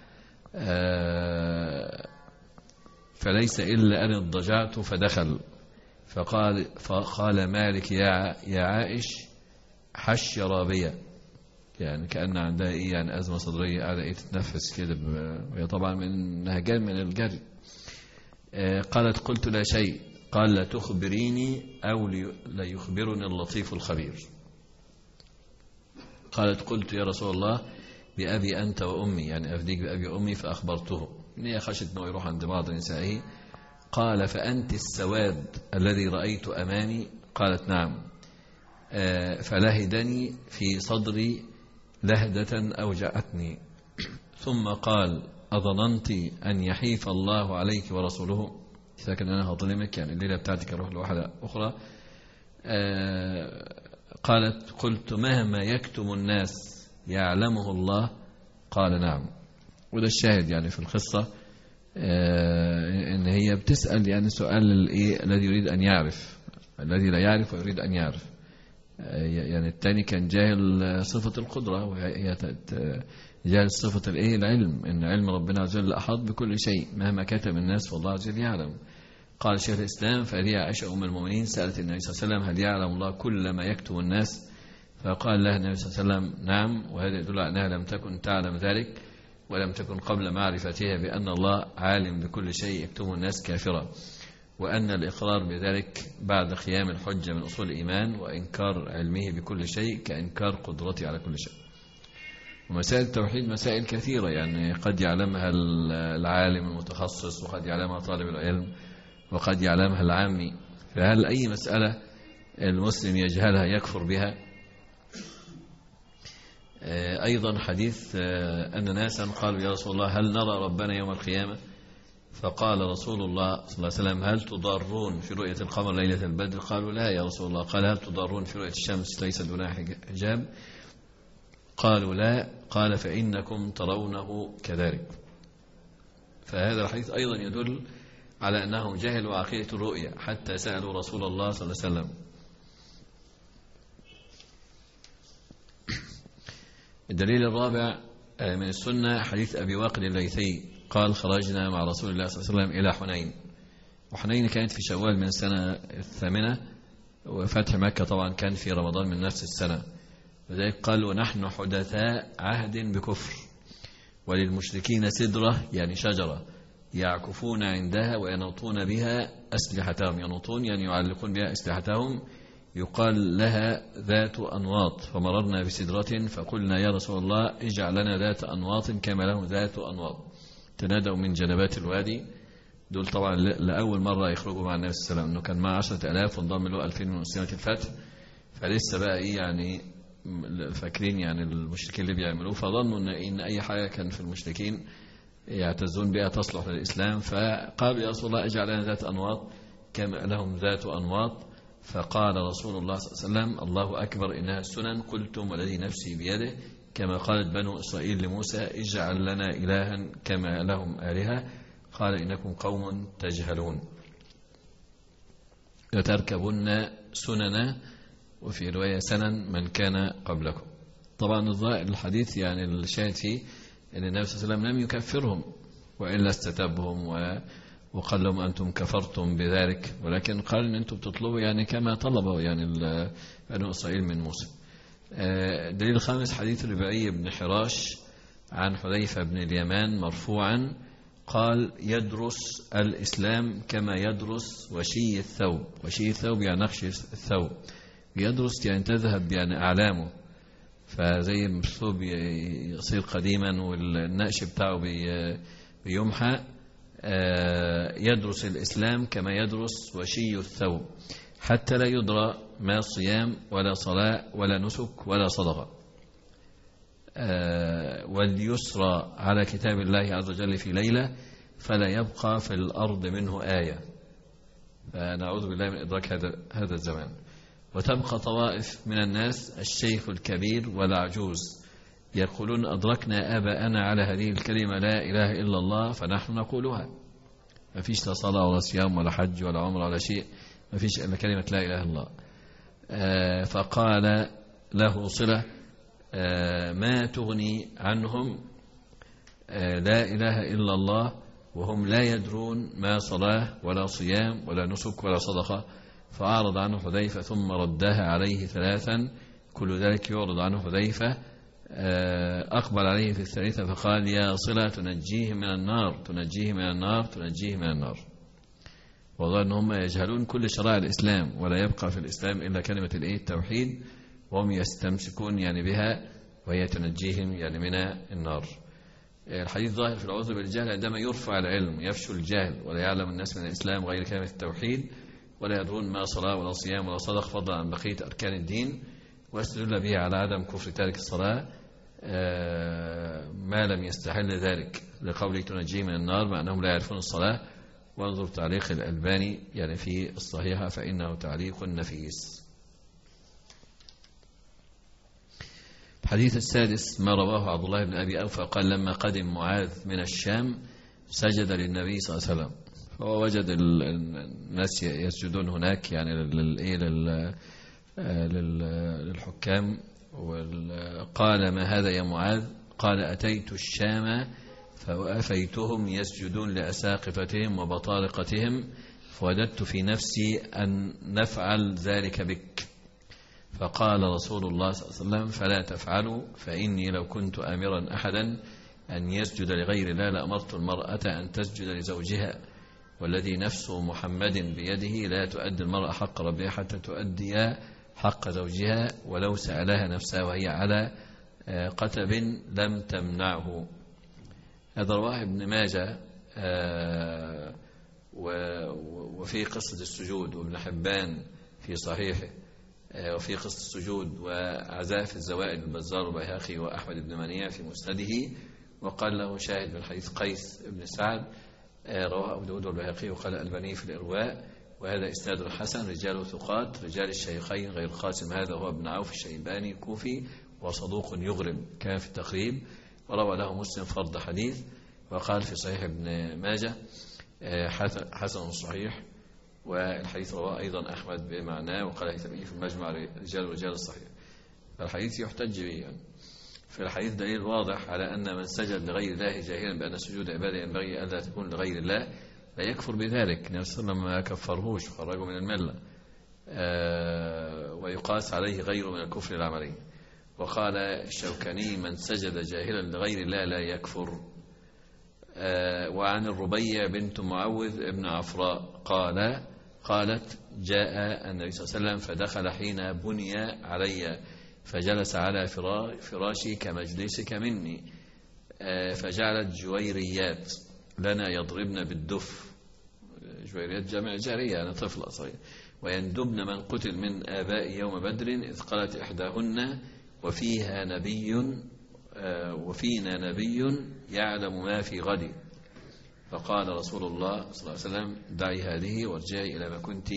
فليس إلا أن اضطجعت فدخل. فقال مالك يا عائش حش رابية، يعني كأن عندها يعني أزمة صدرية قاعدة تتنفس كده، وهي طبعا من نهجان من الجري. قالت قلت لا شيء. قال لا تخبريني أو لا يخبرني اللطيف الخبير. قالت قلت يا رسول الله بأبي أنت وأمي، يعني أفديك بأبي وأمي، فأخبرته إن هي خشت أنه يروح عند بعض نسائه. قال فأنت السواد الذي رأيت أمامي؟ قالت نعم. فلهدني في صدري لهدة أوجعتني، ثم قال أظننت أن يحيف الله عليك ورسوله؟ لكن أنا هظلمك، يعني الليلة بتاعتك أروح لواحدة أخرى. قالت قلت مهما يكتم الناس يعلمه الله؟ قال نعم. وده الشاهد يعني في القصة، إن هي بتسأل يعني سؤال الذي يريد أن يعرف، الذي لا يعرف ويريد أن يعرف. يعني الثاني كان جاهل صفة القدرة، وهي جاهل صفة العلم، إن علم ربنا عز وجل أحاط بكل شيء مهما كتم الناس والله عز وجل يعلم. قال شيخ الإسلام فهي عائشة أم المؤمنين سألت النبي صلى الله عليه وسلم هل يعلم الله كل ما يكتم الناس؟ فقال لها النبي صلى الله عليه وسلم نعم، وهذا يدل على أنها لم تكن تعلم ذلك، ولم تكن قبل معرفتها بأن الله عالم بكل شيء يكتمه الناس كافرة، وأن الإقرار بذلك بعد قيام الحجة من أصول الإيمان، وإنكار علمه بكل شيء كإنكار قدرته على كل شيء. ومسائل التوحيد مسائل كثيرة، يعني قد يعلمها العالم المتخصص، وقد يعلمها طالب العلم، وقد يعلمها العامي. فهل أي مسألة المسلم يجهلها يكفر بها؟ أيضا حديث أن ناسا قالوا يا رسول الله هل نرى ربنا يوم القيامة؟ فقال رسول الله صلى الله عليه وسلم هل تضارون في رؤية القمر ليلة البدر؟ قالوا لا يا رسول الله. قال هل تضارون في رؤية الشمس ليس دونها حجاب؟ قالوا لا. قال فإنكم ترونه كذلك. فهذا الحديث أيضا يدل على أنهم جهلوا عقيدة الرؤية حتى سألوا رسول الله صلى الله عليه وسلم. الدليل الرابع من السنة حديث أبي واقد الليثي قال خرجنا مع رسول الله صلى الله عليه وسلم إلى حنين، وحنين كانت في شوال من السنة 8، وفتح مكة طبعا كان في رمضان من نفس السنة. وذلك قال ونحن حدثاء عهد بكفر، وللمشركين سدرة يعني شجرة يعكفون عندها وينوطون بها أسلحتهم، ينوطون يعني يعلقون بها أسلحتهم، يقال لها ذات أنواط. فمررنا بسدرة فقلنا يا رسول الله اجعل لنا ذات أنواط كما له ذات أنواط. تنادوا من جنبات الوادي، دول طبعا لأول مرة يخرجوا مع النبي صلى الله عليه وسلم، أنه كان مع 10,000 وانضم له 2000 من مسلمة الفتح، فلسه بقى يعني فاكرين يعني المشركين اللي بيعملوه، فظنوا إن أي حاجة كان في المشركين يعتزون بها تصلح للإسلام. فقالوا يا رسول الله اجعل لنا ذات أنواط كما لهم ذات أنواط. فقال رسول الله صلى الله عليه وسلم الله أكبر إنها السنن، قلتم والذي نفسي بيده كما قالت بنو إسرائيل لموسى اجعل لنا إلها كما لهم آلهة، قال إنكم قوم تجهلون لتركبن سننا، وفي رواية سنن من كان قبلكم. طبعا الحديث يعني الشاهد فيه أن النبي صلى الله عليه وسلم لم يكفرهم، وإلا استتابهم وقال لهم أنتم كفرتم بذلك، ولكن قال أن أنتم بتطلبوا يعني كما طلبوا يعني بنو إسرائيل من موسى. الدليل الخامس حديث ربيعي بن حراش عن حذيفة بن اليمان مرفوعا قال: يدرس الإسلام كما يدرس وشي الثوب. وشي الثوب يعني نقش الثوب، يدرس يعني تذهب يعني أعلامه، فزي الثوب يصير قديما والنقش بتاعه بيمحى. يدرس الإسلام كما يدرس وشي الثوب حتى لا يدرى ما صيام ولا صلاة ولا نسك ولا صدقة. واليسرى على كتاب الله عز وجل في ليلة فلا يبقى في الأرض منه آية، فنعوذ بالله من إدراك هذا الزمان. وتبقى طوائف من الناس الشيخ الكبير والعجوز يقولون: أدركنا آباءنا على هذه الكلمة لا إله إلا الله فنحن نقولها. ما فيش لا صلاة ولا صيام ولا حج ولا عمر ولا شيء، ما فيش إلا كلمة لا إله إلا الله. فقال له صلة: ما تغني عنهم لا إله إلا الله وهم لا يدرون ما صلاة ولا صيام ولا نسك ولا صدقة. فأعرض عنه حذيفة ثم ردها عليه ثلاثا، كل ذلك يعرض عنه حذيفة. أقبل عليه في الثالثة فقال: يا صلة تنجيه من النار، تنجيه من النار، تنجيه من النار. وظن أنهم يجهلون كل شرائع الإسلام ولا يبقى في الإسلام إلا كلمة التوحيد، وهم يستمسكون يعني بها وهي تنجيهم يعني من النار. الحديث ظاهر في العذر بالجهل عندما يرفع العلم يفشل الجهل ولا يعلم الناس من الإسلام غير كلمة التوحيد ولا يدرون ما صلاة ولا صيام ولا صدق فضلا عن بقية أركان الدين، واستدل به على عدم كفر تارك الصلاة ما لم يستحل ذلك لقوله تنجيه من النار، مع أنهم لا يعرفون الصلاة. وانظر تعليق الألباني يعني في الصحيحة فإنه تعليق نفيس. الحديث السادس ما رواه عبد الله بن أبي أوفى قال: لما قدم معاذ من الشام سجد للنبي صلى الله عليه وسلم، فهو وجد الناس يسجدون هناك يعني للحكام. قال: ما هذا يا معاذ؟ قال: أتيت الشام فوأفيتهم يسجدون لأساقفتهم وبطارقتهم، فوجدت في نفسي أن نفعل ذلك بك. فقال رسول الله صلى الله عليه وسلم: فلا تفعلوا، فإني لو كنت آمرا أحدا أن يسجد لغير الله لأمرت المرأة أن تسجد لزوجها، والذي نفس محمد بيده لا تؤدي المرأة حق ربها حتى تؤدي حق زوجها، ولو سألها نفسها وهي على قتب لم تمنعه. هذا رواه ابن ماجه وفي قصة السجود، وابن حبان في صحيحه وفي قصة السجود، وعزاه في الزوائد البزار والبيهقي وأحمد بن منيع في مسنده، وقال له شاهد من حديث قيس بن سعد رواه أبو داود والبيهقي وقال الألباني في الإرواء، وهذا إسناد حسن رجاله ثقات رجال الشيخين غير قاسم. هذا هو ابن عوف الشيباني الكوفي وصدوق يغرب كان في التقريب، وروى له مسلم فرض حديث. وقال في صحيح ابن ماجه حسن صحيح، والحديث رواه أيضا أحمد بمعناه، وقال هيثمي في المجمع رجال الصحيح. فالحديث يحتج به يعني. في الحديث دليل واضح على أن من سجد لغير الله جاهلا بأن سجود عباده ينبغي ألا تكون لغير الله لا يكفر بذلك. النبي صلى الله عليه وسلم ما كفرهوش وخرجه من الملة، ويقاس عليه غيره من الكفر العملي. وقال الشوكاني: من سجد جاهلا لغير الله لا يكفر. وعن الربيع بنت معوذ ابن عفراء قالت: جاء النبي صلى الله عليه وسلم فدخل حين بني علي، فجلس على فراشي كمجلسك مني، فجعلت جويريات لنا يضربن بالدف، جويريات جمع جارية أنا طفلة صغيرة، ويندبن من قتل من آباء يوم بدر، إذ قالت إحداهن: وفينا نبي يعلم ما في غد. فقال رسول الله صلى الله عليه وسلم: دعي هذه وارجعي إلى ما كنت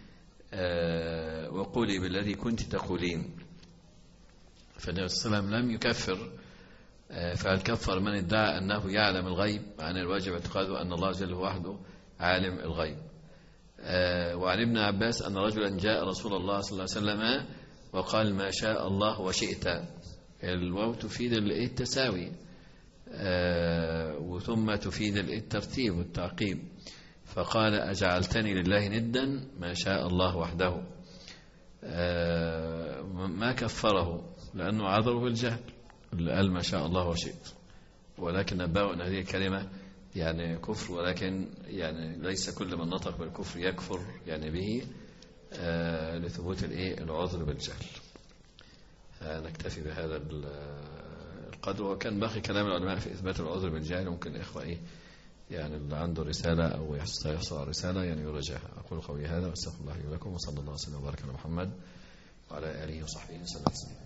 وقولي بالذي كنت تقولين. فالنبي صلى الله عليه وسلم لم يكفر، فهل كفر من ادعى أنه يعلم الغيب؟ عن الواجب اعتقاده أن الله جل وحده عالم الغيب. وعن ابن عباس أن رجلا جاء رسول الله صلى الله عليه وسلم وقال: ما شاء الله وشئت. الواو تفيد التساوي، وثم تفيد الترتيب والتعقيب. فقال: أجعلتني لله ندا؟ ما شاء الله وحده. ما كفره، لأنه عذره بالجهل، اللي قال ما شاء الله وشئت، ولكن نبأوا أن هذه الكلمة يعني كفر، ولكن يعني ليس كل من نطق بالكفر يكفر يعني به لثبوت العذر بالجهل. نكتفي بهذا القدر، وكان باقي كلام العلماء في إثبات العذر بالجهل. ممكن الإخوة يعني اللي عنده رسالة أو يحصل على رسالة يعني يرجعها. أقول قولي هذا واستغفر الله لي ولكم، وصلى الله وسلم وبارك على محمد وعلى آله وصحبه وسلم.